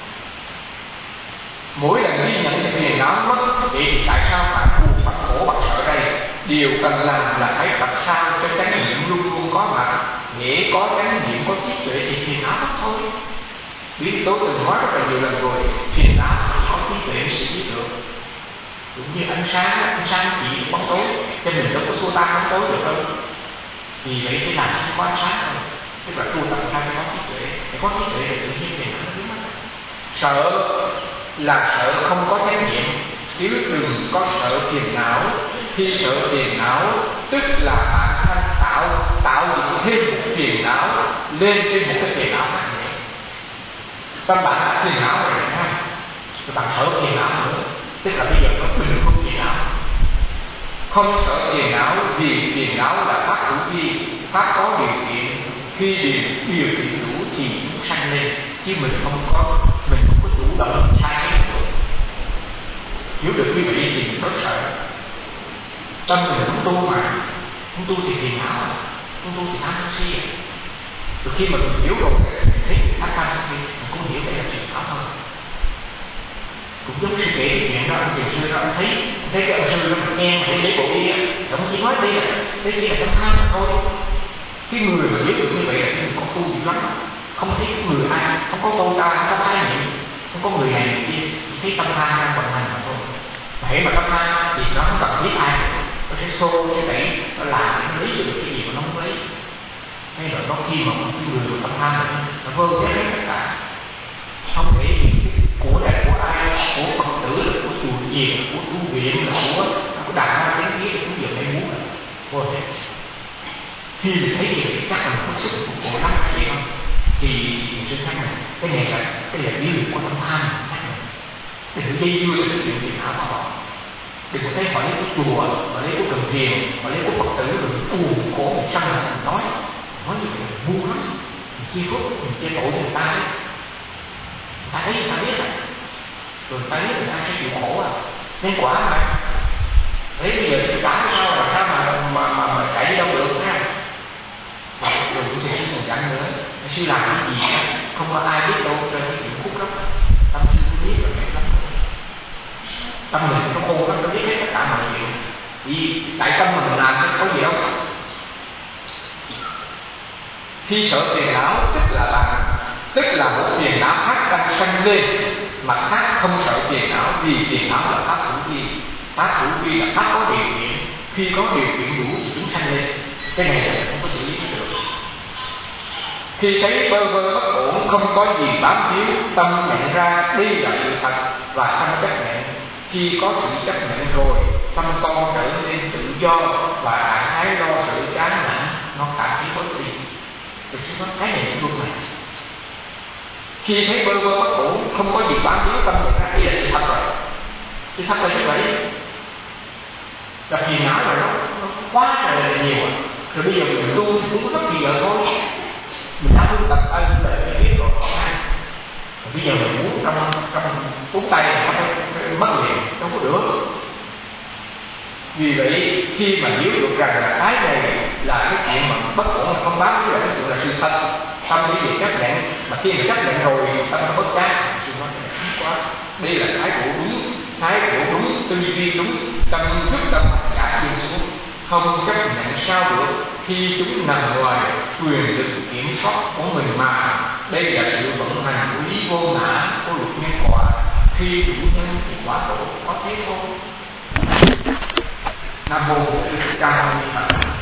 Mỗi lần ghi nhận cái phiền não mất thì tại sao bạn buồn bạn khổ bạn sợ đây? Điều cần làm là phải tập sao cho chánh niệm luôn luôn có mặt Để có chánh niệm, có trí tuệ thì phiền não mất thôi. Biến tố từng nói rất là nhiều lần rồi, phiền não có trí tuệ mới xử lý được. Cũng như ánh sáng, ánh sáng chỉ bóng tối, cho mình đâu có xua tan bóng tối được đâu. Vì vậy phải làm cho có ánh sáng thôi. Tức là tu tập ra phải có trí tuệ, phải có trí tuệ để tự nhiên phiền não nó biến mất. Sợ là sợ không có chánh niệm, chứ đừng có sợ phiền não. Khi sợ phiền não tức là bạn thanh tạo tạo dựng thêm một phiền não lên trên một cái phiền não khác nữa. Tâm bạn đã phiền não rồi ha, rồi bạn sợ phiền não nữa, tức là bây giờ nó bình không phiền não. Không sợ phiền não vì phiền não là pháp hữu vi, pháp có điều kiện. Khi điều điều kiện đủ thì nó sanh lên, chứ mình không có mình không có chủ động sai cái được. Hiểu được như vậy thì mình rất sợ. Tâm mình không tu mà, không tu thì phiền não, không tu thì tham si. Rồi khi mà mình hiểu rồi, mình thấy người khác tham si, mình cũng hiểu đây là phiền não thôi. Cũng giống sư kể cái chuyện đó, ông thiền sư đó, ông thấy, thấy cái ông sư đó nghe thấy lấy bộ đi á, ông chỉ nói đây là, đây chỉ là tâm tham thôi. Cái người mà biết được như vậy là cái người có tu dữ lắm, không thấy cái người ai, không có tôn ta, không có khái niệm, không có người này người kia, thấy tâm tham đang vận hành mà thôi. Mà hãy mà tâm tham thì nó không cần biết ai, nó sẽ xô, sẽ đẩy, nó làm, nó lấy được cái gì mà nó không lấy. Hay là nó khi mà một người mà tâm tham này, nó vơ vét hết tất cả, không để gì của này của ai, của Phật tử, là của chùa chiền, của tu viện, là của của đàn hoa chánh khí, là của giờ này muốn là vô hết. Khi mình thấy gì thì chắc là mình có sức phục vụ lắm chị không? Thì mình sẽ thấy là cái này là cái là biểu hiện của tâm tham. Đừng có dây dưa là cái chuyện phiền não của họ. Đừng có thấy họ lấy cái chùa, họ lấy cái cần thiền, họ lấy cái Phật tử rồi cuồng cổ một sân là mình nói nói như vậy là ngu lắm. Mình chi phước, mình che tội cho người ta ấy. Người ta thấy người ta biết rồi, rồi người ta biết người ta sẽ chịu khổ à. Nên quả mà đấy bây giờ cái quả sao là sao mà mà mà, mà chạy đi đâu được ha. Rồi cũng sẽ không dặn nữa. Sư làm cái gì đó, không có ai biết đâu trên cái chuyện khúc đó. Tâm sư không biết rồi lắm. Tâm mình nó khô lắm, nó biết hết tất cả mọi chuyện. Vì tại tâm mình làm cái có gì đâu. Khi sợ phiền não tức là bạn, tức là một phiền não khác đang sanh lên. Mặt khác không sợ phiền não vì phiền não là pháp hữu vi. Pháp hữu vi là pháp có điều kiện. Khi có điều kiện đủ thì chúng sanh lên. Cái này là không có xử lý được. Khi thấy bơ vơ bất ổn, không có gì bám víu, tâm nhận ra đây là sự thật và không chấp nhận. Khi có sự chấp nhận rồi, tâm con trở nên tự do và trạng thái lo sự chán nản, nó cảm thấy bất đi. Thực sự cái này cũng luôn này. Khi thấy bơ vơ bất ổn, không có gì bám víu, tâm nhận ra đây là sự thật rồi. Sự thật là như vậy. Gặp phiền não rồi nó, nó quá trời là nhiều. Rồi bây giờ mình tu thì cũng có rất nhiều thôi. Mình đã tu tập ân để mình biết rồi có ai. Rồi bây giờ mình muốn trong trong cuốn tay nó phải mất liền, không có được. Vì vậy khi mà hiểu được rằng là cái này là cái chuyện mà bất ổn là không bám, với là cái chuyện là sự thật, tâm lý gì chấp nhận, mà khi mà chấp nhận rồi tâm nó bất chán, sự nói là quá. Đây là thái độ đúng, thái độ đúng, tư duy đúng, tâm thức tâm cả đi xuống, không chấp nhận sao được khi chúng nằm ngoài quyền lực kiểm soát của mình mà. Đây là sự vận hành của lý vô ngã, của luật nhân quả. Khi đủ nhân thì quả tổ có thế thôi. Nam mô Thích Ca Mâu Ni Phật.